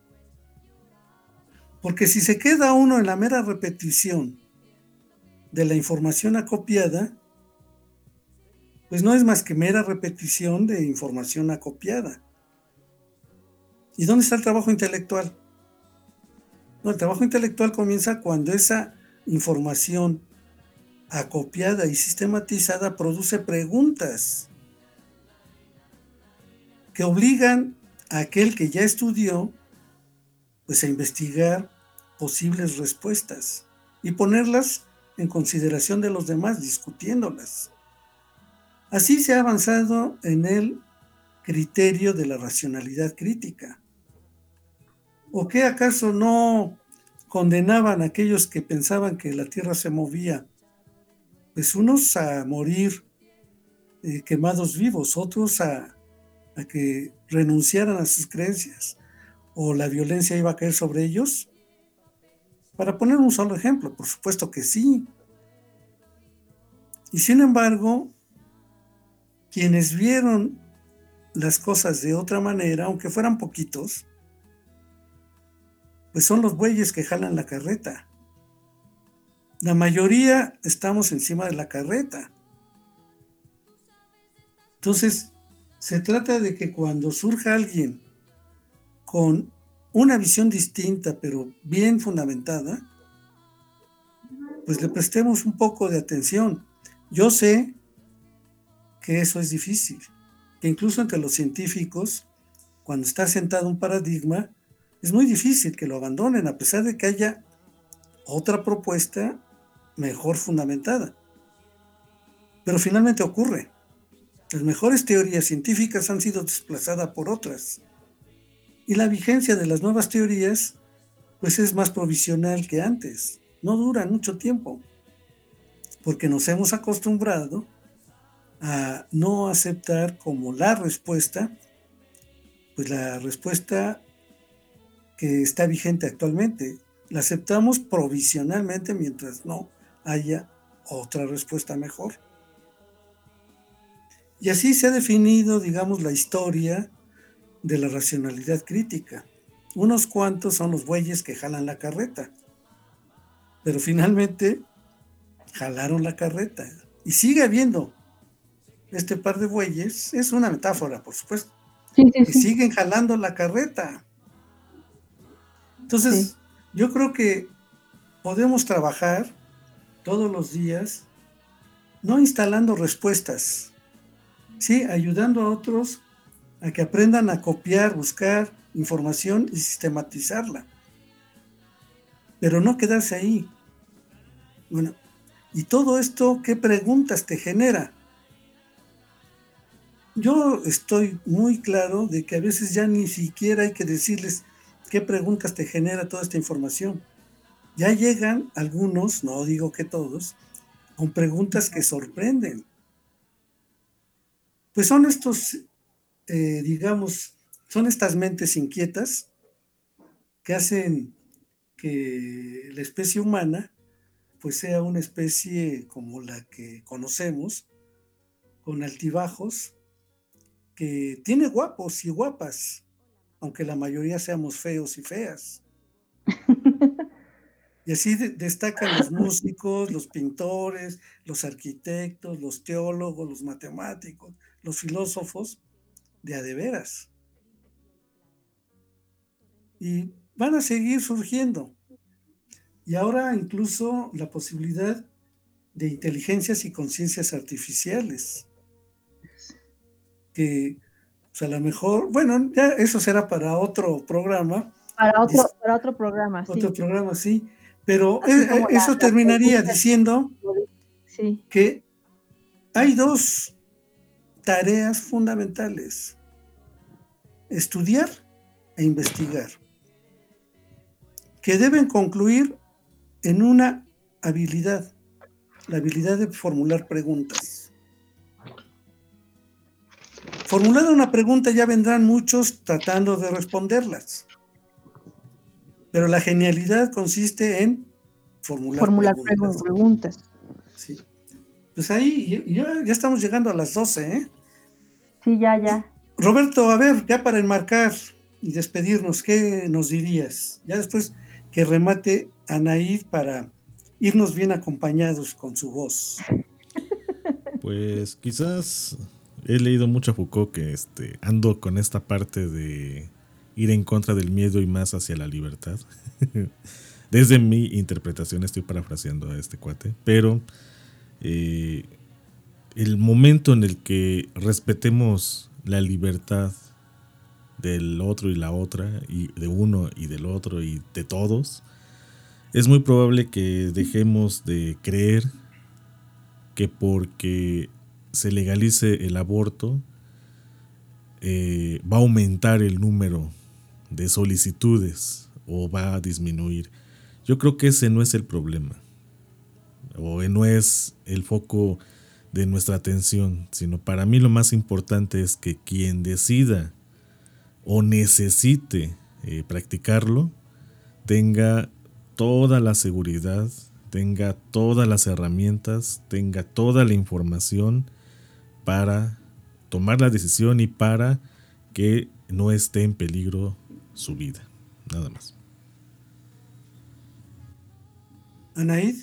Porque si se queda uno en la mera repetición de la información acopiada, pues no es más que mera repetición de información acopiada. ¿Y dónde está el trabajo intelectual? No, el trabajo intelectual comienza cuando esa información acopiada y sistematizada produce preguntas que obligan a aquel que ya estudió pues a investigar posibles respuestas y ponerlas en consideración de los demás, discutiéndolas. Así se ha avanzado en el criterio de la racionalidad crítica. ¿O qué acaso no condenaban a aquellos que pensaban que la Tierra se movía? Pues unos a morir eh, quemados vivos, otros a, a que renunciaran a sus creencias, o la violencia iba a caer sobre ellos. Para poner un solo ejemplo, por supuesto que sí. Y sin embargo, quienes vieron las cosas de otra manera, aunque fueran poquitos, pues son los bueyes que jalan la carreta. La mayoría estamos encima de la carreta. Entonces, se trata de que cuando surja alguien con una visión distinta, pero bien fundamentada, pues le prestemos un poco de atención. Yo sé que eso es difícil, que incluso entre los científicos, cuando está sentado un paradigma, es muy difícil que lo abandonen, a pesar de que haya otra propuesta mejor fundamentada. Pero finalmente ocurre. Las mejores teorías científicas han sido desplazadas por otras. Y la vigencia de las nuevas teorías, pues es más provisional que antes. No duran mucho tiempo. Porque nos hemos acostumbrado a no aceptar como la respuesta, pues la respuesta que está vigente actualmente. La aceptamos provisionalmente mientras no haya otra respuesta mejor. Y así se ha definido, digamos, la historia de la racionalidad crítica. Unos cuantos son los bueyes que jalan la carreta, pero finalmente jalaron la carreta. Y sigue habiendo este par de bueyes, es una metáfora, por supuesto, Sí, sí, que sí. siguen jalando la carreta. Entonces, Sí. yo creo que podemos trabajar todos los días, no instalando respuestas, sí, ayudando a otros a que aprendan a copiar, buscar información y sistematizarla. Pero no quedarse ahí. Bueno, ¿y todo esto qué preguntas te genera? Yo estoy muy claro de que a veces ya ni siquiera hay que decirles qué preguntas te genera toda esta información. Ya llegan algunos, no digo que todos, con preguntas que sorprenden. Pues son estos, eh, digamos, son estas mentes inquietas que hacen que la especie humana pues sea una especie como la que conocemos, con altibajos, que tiene guapos y guapas, aunque la mayoría seamos feos y feas. Y así de- destacan los músicos, los pintores, los arquitectos, los teólogos, los matemáticos, los filósofos, de a de veras. Y van a seguir surgiendo. Y ahora incluso la posibilidad de inteligencias y conciencias artificiales, que pues a lo mejor, bueno, ya eso será para otro programa, Para otro, dis- para otro programa, sí. otro programa, sí, pero Así eh, como eh, la- eso la terminaría pregunta- diciendo Sí, que hay dos tareas fundamentales: estudiar e investigar, que deben concluir en una habilidad, la habilidad de formular preguntas. Formulada una pregunta ya vendrán muchos tratando de responderlas, pero la genialidad consiste en formular, formular preguntas. pregu- preguntas. Sí. Pues ahí ya, ya estamos llegando a las doce, ¿eh? Sí, ya, ya. Roberto, a ver, ya para enmarcar y despedirnos, ¿qué nos dirías? Ya después que remate Anaid para irnos bien acompañados con su voz. Pues quizás he leído mucho a Foucault, que este, ando con esta parte de ir en contra del miedo y más hacia la libertad. Desde mi interpretación estoy parafraseando a este cuate, pero eh, el momento en el que respetemos la libertad del otro y la otra, y de uno y del otro y de todos, es muy probable que dejemos de creer que porque se legalice el aborto eh, va a aumentar el número de solicitudes o va a disminuir. Yo creo que ese no es el problema, o no es el foco de nuestra atención, sino para mí lo más importante es que quien decida o necesite eh, practicarlo tenga toda la seguridad, tenga todas las herramientas, tenga toda la información para tomar la decisión y para que no esté en peligro su vida. Nada más. Anaid.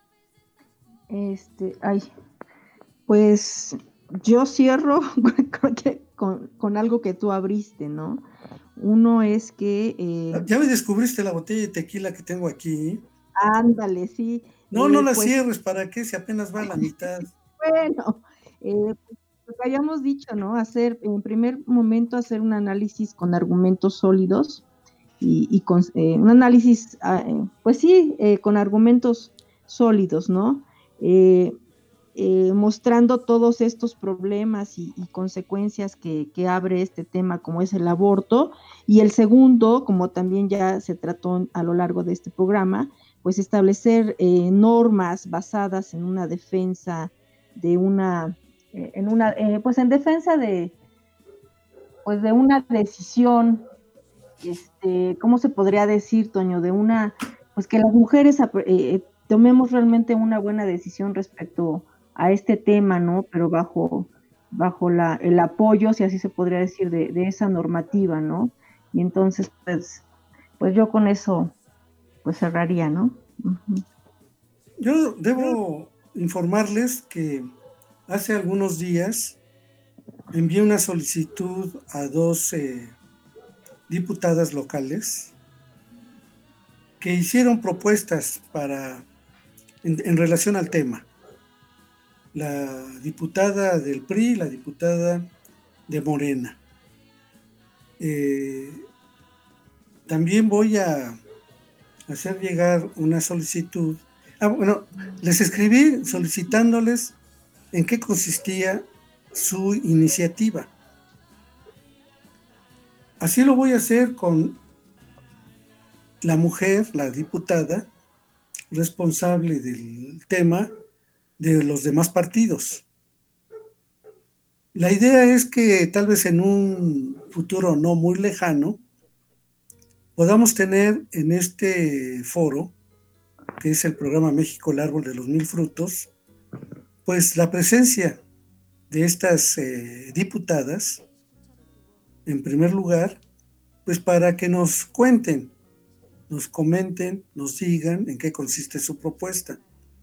Este, ay, pues yo cierro con, con, con algo que tú abriste, ¿no? Uno es que... Eh, ya me descubriste la botella de tequila que tengo aquí. Ándale, sí. No, eh, no la pues, cierres, ¿para qué? Si apenas va a la mitad. Bueno, eh, lo que hayamos dicho, ¿no? Hacer, en primer momento, hacer un análisis con argumentos sólidos y, y con eh, un análisis, eh, pues sí, eh, con argumentos sólidos, ¿no? Eh, eh, mostrando todos estos problemas y, y consecuencias que, que abre este tema, como es el aborto. Y el segundo, como también ya se trató a lo largo de este programa, pues establecer eh, normas basadas en una defensa de una, eh, en una, eh, pues en defensa de, pues de una decisión, este, ¿cómo se podría decir, Toño? De una, pues que las mujeres eh, tomemos realmente una buena decisión respecto a este tema, ¿no? Pero bajo, bajo la, el apoyo, si así se podría decir, de, de esa normativa, ¿no? Y entonces, pues, pues yo con eso, pues cerraría, ¿no? Uh-huh. Yo debo informarles que hace algunos días envié una solicitud a dos eh, diputadas locales que hicieron propuestas para en, en relación al tema. La diputada del P R I y la diputada de Morena. Eh, también voy a hacer llegar una solicitud. Ah, bueno, les escribí solicitándoles en qué consistía su iniciativa. Así lo voy a hacer con la mujer, la diputada, responsable del tema de los demás partidos. La idea es que tal vez en un futuro no muy lejano podamos tener en este foro, que es el programa México, el árbol de los mil frutos, pues la presencia de estas eh, diputadas, en primer lugar, pues para que nos cuenten, nos comenten, nos digan en qué consiste su propuesta.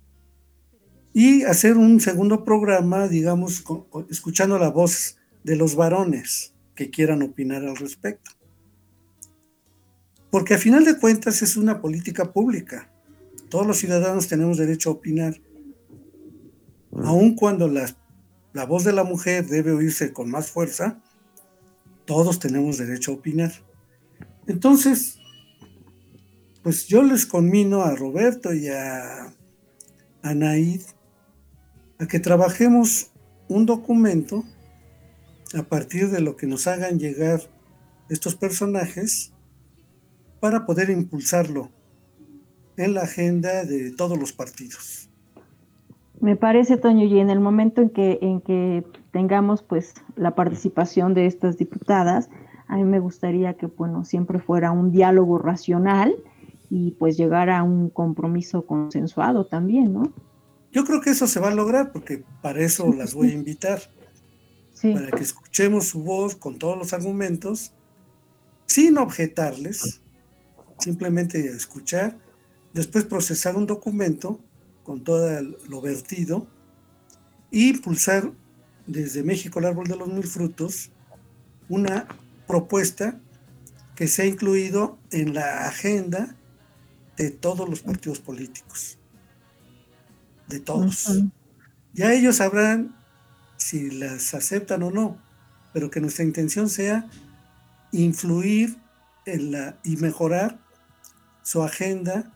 Y hacer un segundo programa, digamos, con, escuchando la voz de los varones que quieran opinar al respecto. Porque a final de cuentas es una política pública. Todos los ciudadanos tenemos derecho a opinar. Aun cuando la, la voz de la mujer debe oírse con más fuerza, todos tenemos derecho a opinar. Entonces, pues yo les conmino a Roberto y a Anaid a que trabajemos un documento a partir de lo que nos hagan llegar estos personajes para poder impulsarlo en la agenda de todos los partidos. Me parece, Toño, y en el momento en que, en que tengamos pues la participación de estas diputadas, a mí me gustaría que, bueno, siempre fuera un diálogo racional y pues llegar a un compromiso consensuado también, ¿no? Yo creo que eso se va a lograr porque para eso las voy a invitar, sí. Para que escuchemos su voz con todos los argumentos, sin objetarles, simplemente escuchar, después procesar un documento con todo lo vertido y impulsar desde México, el árbol de los mil frutos, una propuesta que sea incluido en la agenda de todos los partidos políticos. De todos. Uh-huh. Ya ellos sabrán si las aceptan o no, pero que nuestra intención sea influir en la y mejorar su agenda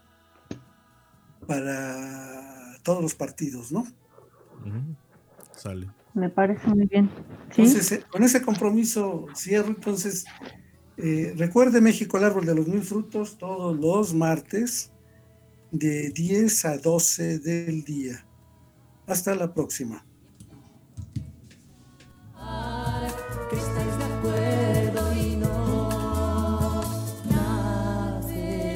para todos los partidos, ¿no? Uh-huh. Sale. Me parece muy bien. ¿Sí? Entonces, eh, con ese compromiso cierro. Entonces, eh, recuerde México, el árbol de los mil frutos, todos los martes, de diez a doce del día. Hasta la próxima. Que estáis de acuerdo y no nace.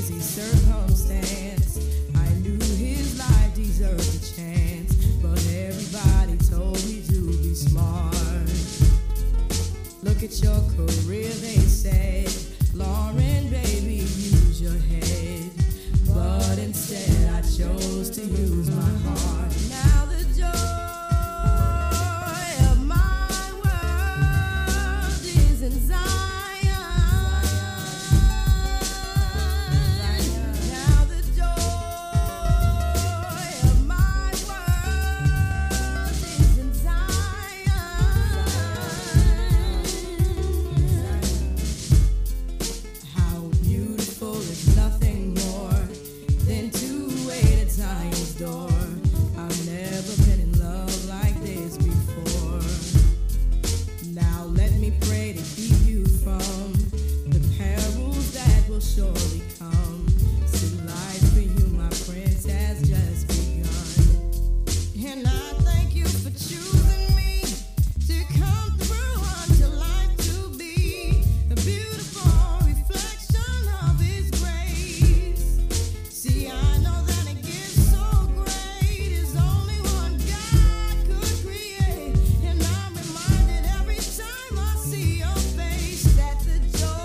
crazy circumstance. I knew his life deserved a chance, but everybody told me to be smart. Look at your career, they said. Lauren, baby, use your head. But instead I chose to use my heart. Now the joy of my world is in Zion. Now the joy of my world is in Zion. How beautiful is nothing more than to wait at Zion's door. I've never been in love like this before. Now let me pray to keep you from the perils that will surely come. See, life for you, my prince, has just begun. And I thank you for choosing me to come through unto life to be a beautiful reflection of His grace. See, I know that a gift so great is only one God could create. And I'm reminded every time I see your face that the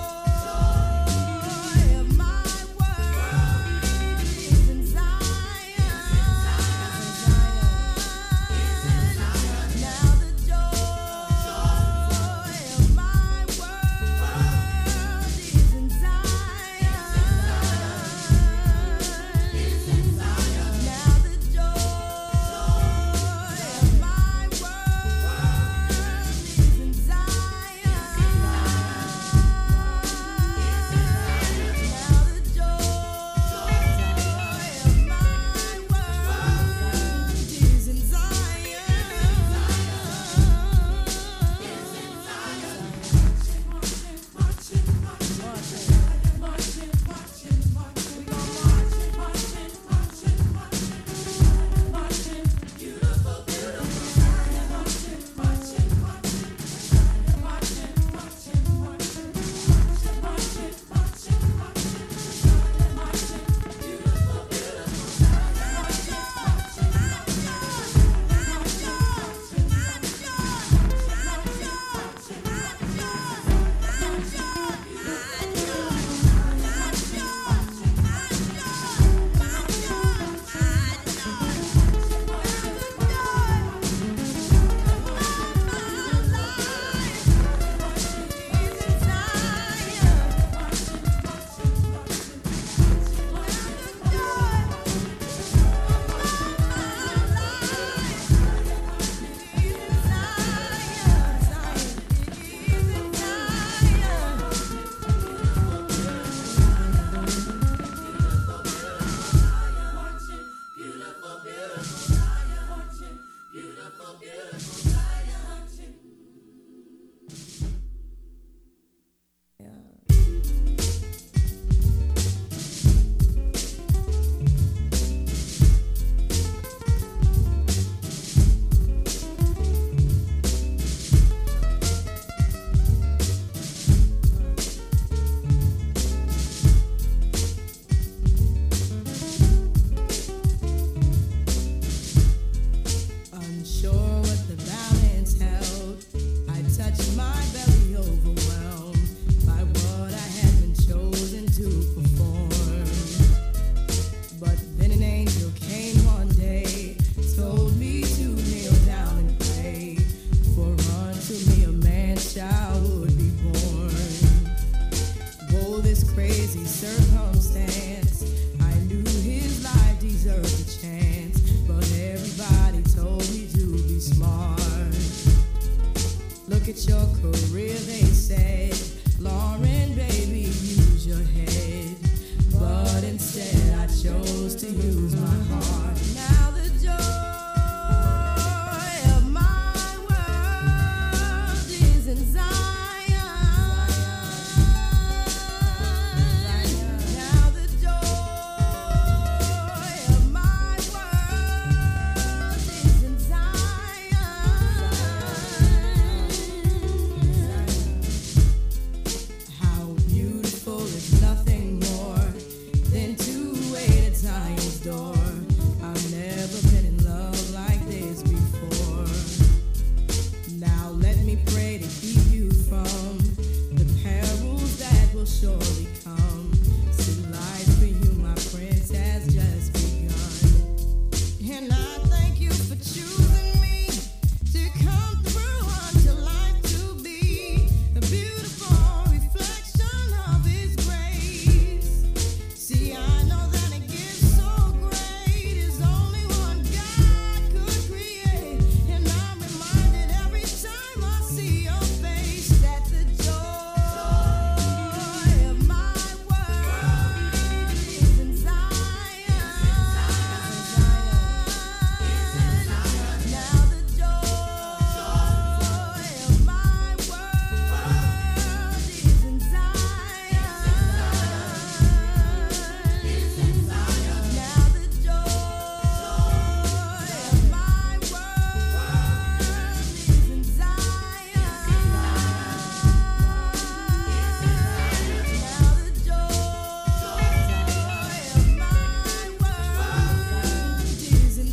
joy of my world is in Zion. Now the joy of my world is in Zion. Now the joy of my world is in Zion. Now the joy of my world is in Unsure what the balance held, I touched my belly overwhelmed by what I had been chosen to perform. But then an angel came one day, told me to kneel down and pray, for unto me a man child would be born. Oh, this crazy circumstance, I knew his life deserved a chance, but everybody told me to be smart. Look at your career, they said. Lauren, baby, use your head. But instead I chose to use my heart. Now the joy of my world is in Zion. Now the joy of my world is in Zion. surely come. See, life for you, my prince, has just begun. And I thank you for choosing me to come through unto life to be a beautiful reflection of His grace. See, I know that a gift so great is only one God could create. And I'm reminded every time I see your face that the joy of my world is in Zion. Now the joy of my world is in Zion. Now the joy of my world is in Zion. Now the joy of my world is in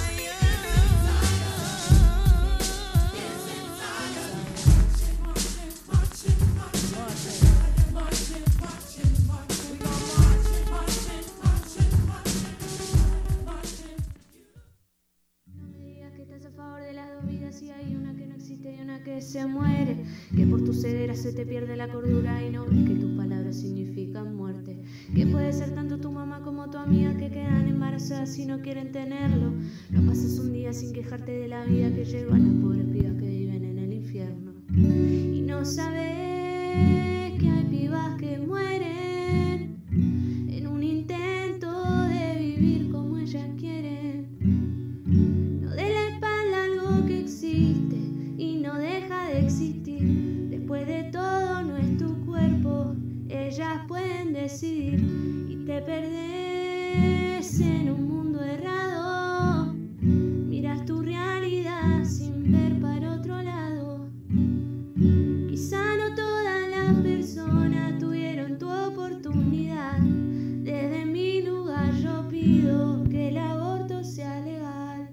No me digas que estás a favor de las dos vidas y hay una que no existe y una que se muere. Que por tu ceguera se te pierde la cordura y no ves que tus palabras significan muerte. Que puede ser tanto tu mamá como tu amiga que quedan embarazadas y no quieren tenerlo. No pases un día sin quejarte de la vida que llevan las pobres pibas que viven en el infierno. Y no sabes que hay pibas que mueren en un intento de vivir como ellas quieren. No dé la espalda a algo que existe y no deja de existir. Después de todo no es tu cuerpo, ellas pueden decidir y te perdés en un mundo errado. Miras tu realidad sin ver para otro lado. Quizá no todas las personas tuvieron tu oportunidad. Desde mi lugar yo pido que el aborto sea legal.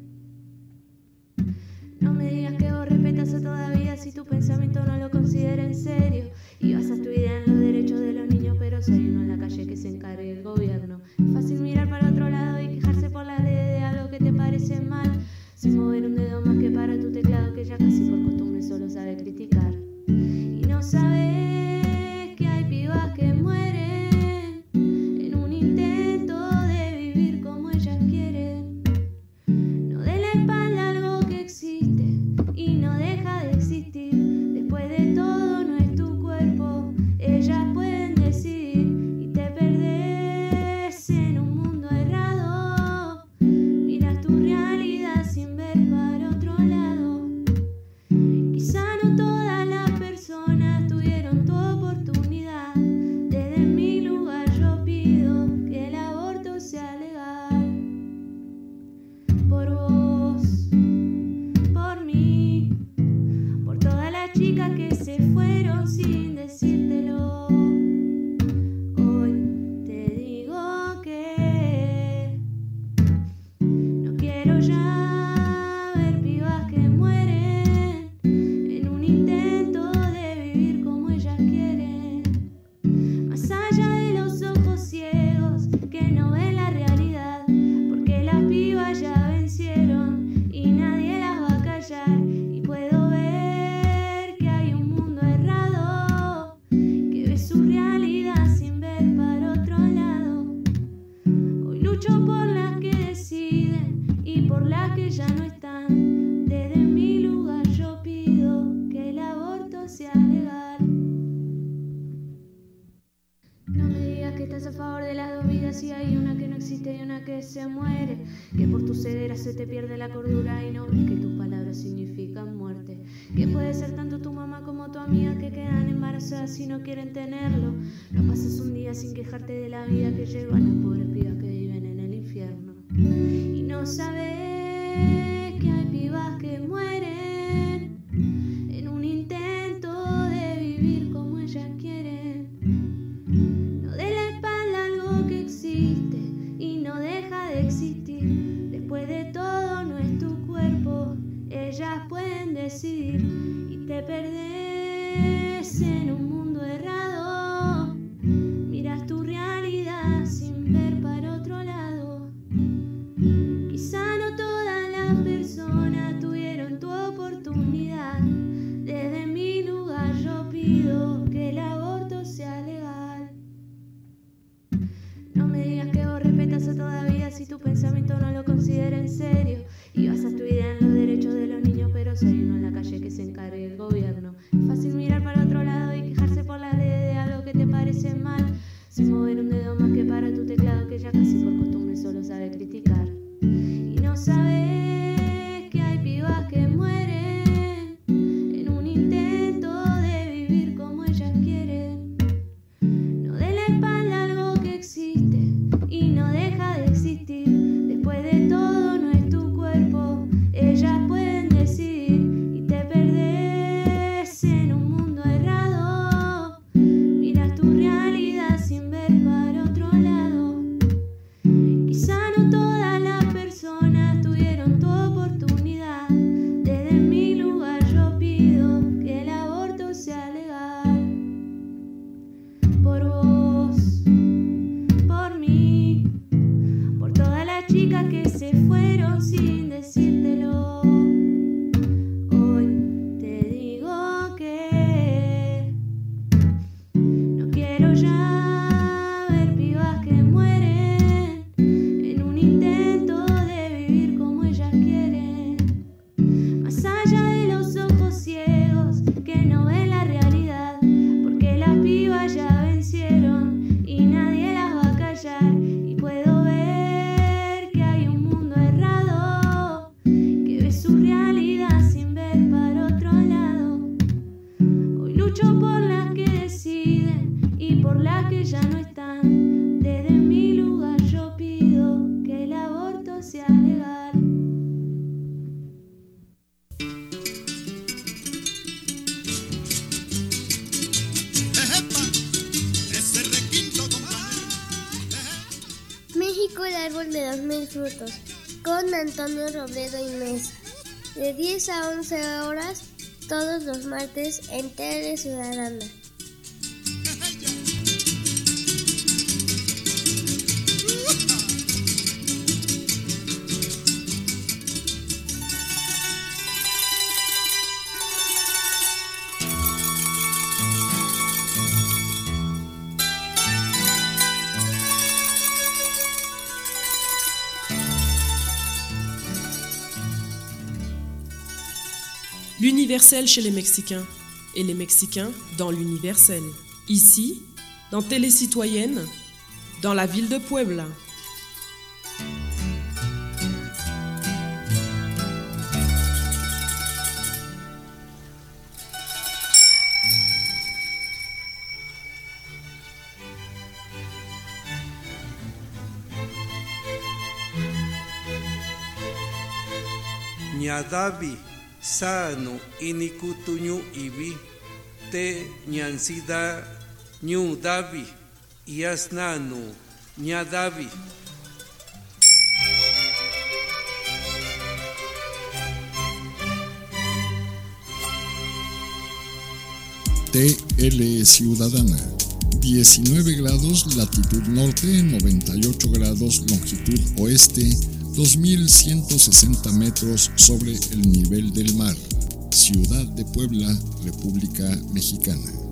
No me digas que vos respetas a toda vida si tu pensamiento no lo considera en serio. Y basas tu idea en los derechos de los niños, pero si hay uno en la calle que se encargue el gobierno. Es fácil mirar para otro lado y quejarse por la ley de algo que te parece mal, sin mover un dedo más que para tu teclado que ya casi por costumbre solo sabe criticar. Y no sabes que hay pibas que mueren en un intento de vivir como ellas quieren. No dé la espalda a algo que existe y no deja de existir. Después de todo no es tu cuerpo, ellas pueden decidir y te perdés en un mundo errado. Miras tu realidad sin ver para otro lado. Quizá no todas las personas tuvieron tu oportunidad. Desde mi lugar yo pido que el aborto sea legal. Por vos, por mí, por todas las chicas que se fueron sin decírtelo. Hoy te digo que no quiero ya ver pibas que mueren en un intento de vivir como ellas quieren. Más allá de los ojos ciegos que no ven la realidad, porque las pibas ya vencieron y nadie las va a callar. Y puedo ver que hay un mundo errado que ve su realidad sin ver para otro lado. Hoy lucho por las que deciden y por las que ya no están. Desde mi lugar yo pido que el aborto sea legal. No me digas que estás a favor de las dos vidas y hay una que no existe y una que se muere. Que por tu ceguera se te pierde la cordura y no ves que tus palabras significan muerte. Que puede ser tanto tu mamá como tu amiga que quedan embarazadas y no quieren tenerlo. No pases un día sin quejarte de la vida que llevan las pobres pibas que viven en el infierno. Y no sabes que hay pibas que mueren en un intento de vivir como ellas quieren. No dé la espalda a algo que existe y no deja de existir. Después de todo no es tu cuerpo, ellas pueden decidir y te perdés en un mundo errado. respetuoso todavía si tu pensamiento no lo considera en serio y basas tu idea en los derechos de los niños, pero si hay uno en la calle que se encargue el gobierno. Es fácil mirar para otro lado y quejarse por la ley de algo que te parece mal, sin mover un dedo más que para tu teclado que ya casi por costumbre solo sabe criticar. Y no sabes que hay pibas que mueren en un intento de vivir como ellas quieren. No dé la espalda a algo que existe y no deja de existir. Después de todo no es tu cuerpo, ellas pueden decidir y te perdés en un mundo errado. Miras tu realidad sin ver para otro lado. Quizá no todas las personas tuvieron tu oportunidad. Desde mi lugar yo pido que el aborto sea legal. Por vos, por mí, por todas las chicas que se fueron sin decírtelo. Hoy te digo que no quiero ya ver pibas que mueren en un intento de vivir como ellas quieren. Más allá de los ojos ciegos que no ven la realidad, porque las pibas ya vencieron y nadie las va a callar. Y puedo ver que hay un mundo errado que ve su realidad sin ver para otro lado. Hoy lucho por las que deciden y por las que ya no están. Desde mi lugar yo pido que el aborto sea legal. México, el árbol de los mil frutos, con Antonio Robledo y Mesa, de diez a once horas, todos los martes en Tele Ciudadana. L'universel chez les Mexicains et les Mexicains dans l'universel. Ici, dans Télé Citoyenne, dans la ville de Puebla. Ñadavi sano inikutuñu ibi te ñansida ñu davi yasnanu ñadavi. T L Ciudadana, diecinueve grados latitud norte, noventa y ocho grados longitud oeste, dos mil ciento sesenta metros sobre el nivel del mar. Ciudad de Puebla, República Mexicana.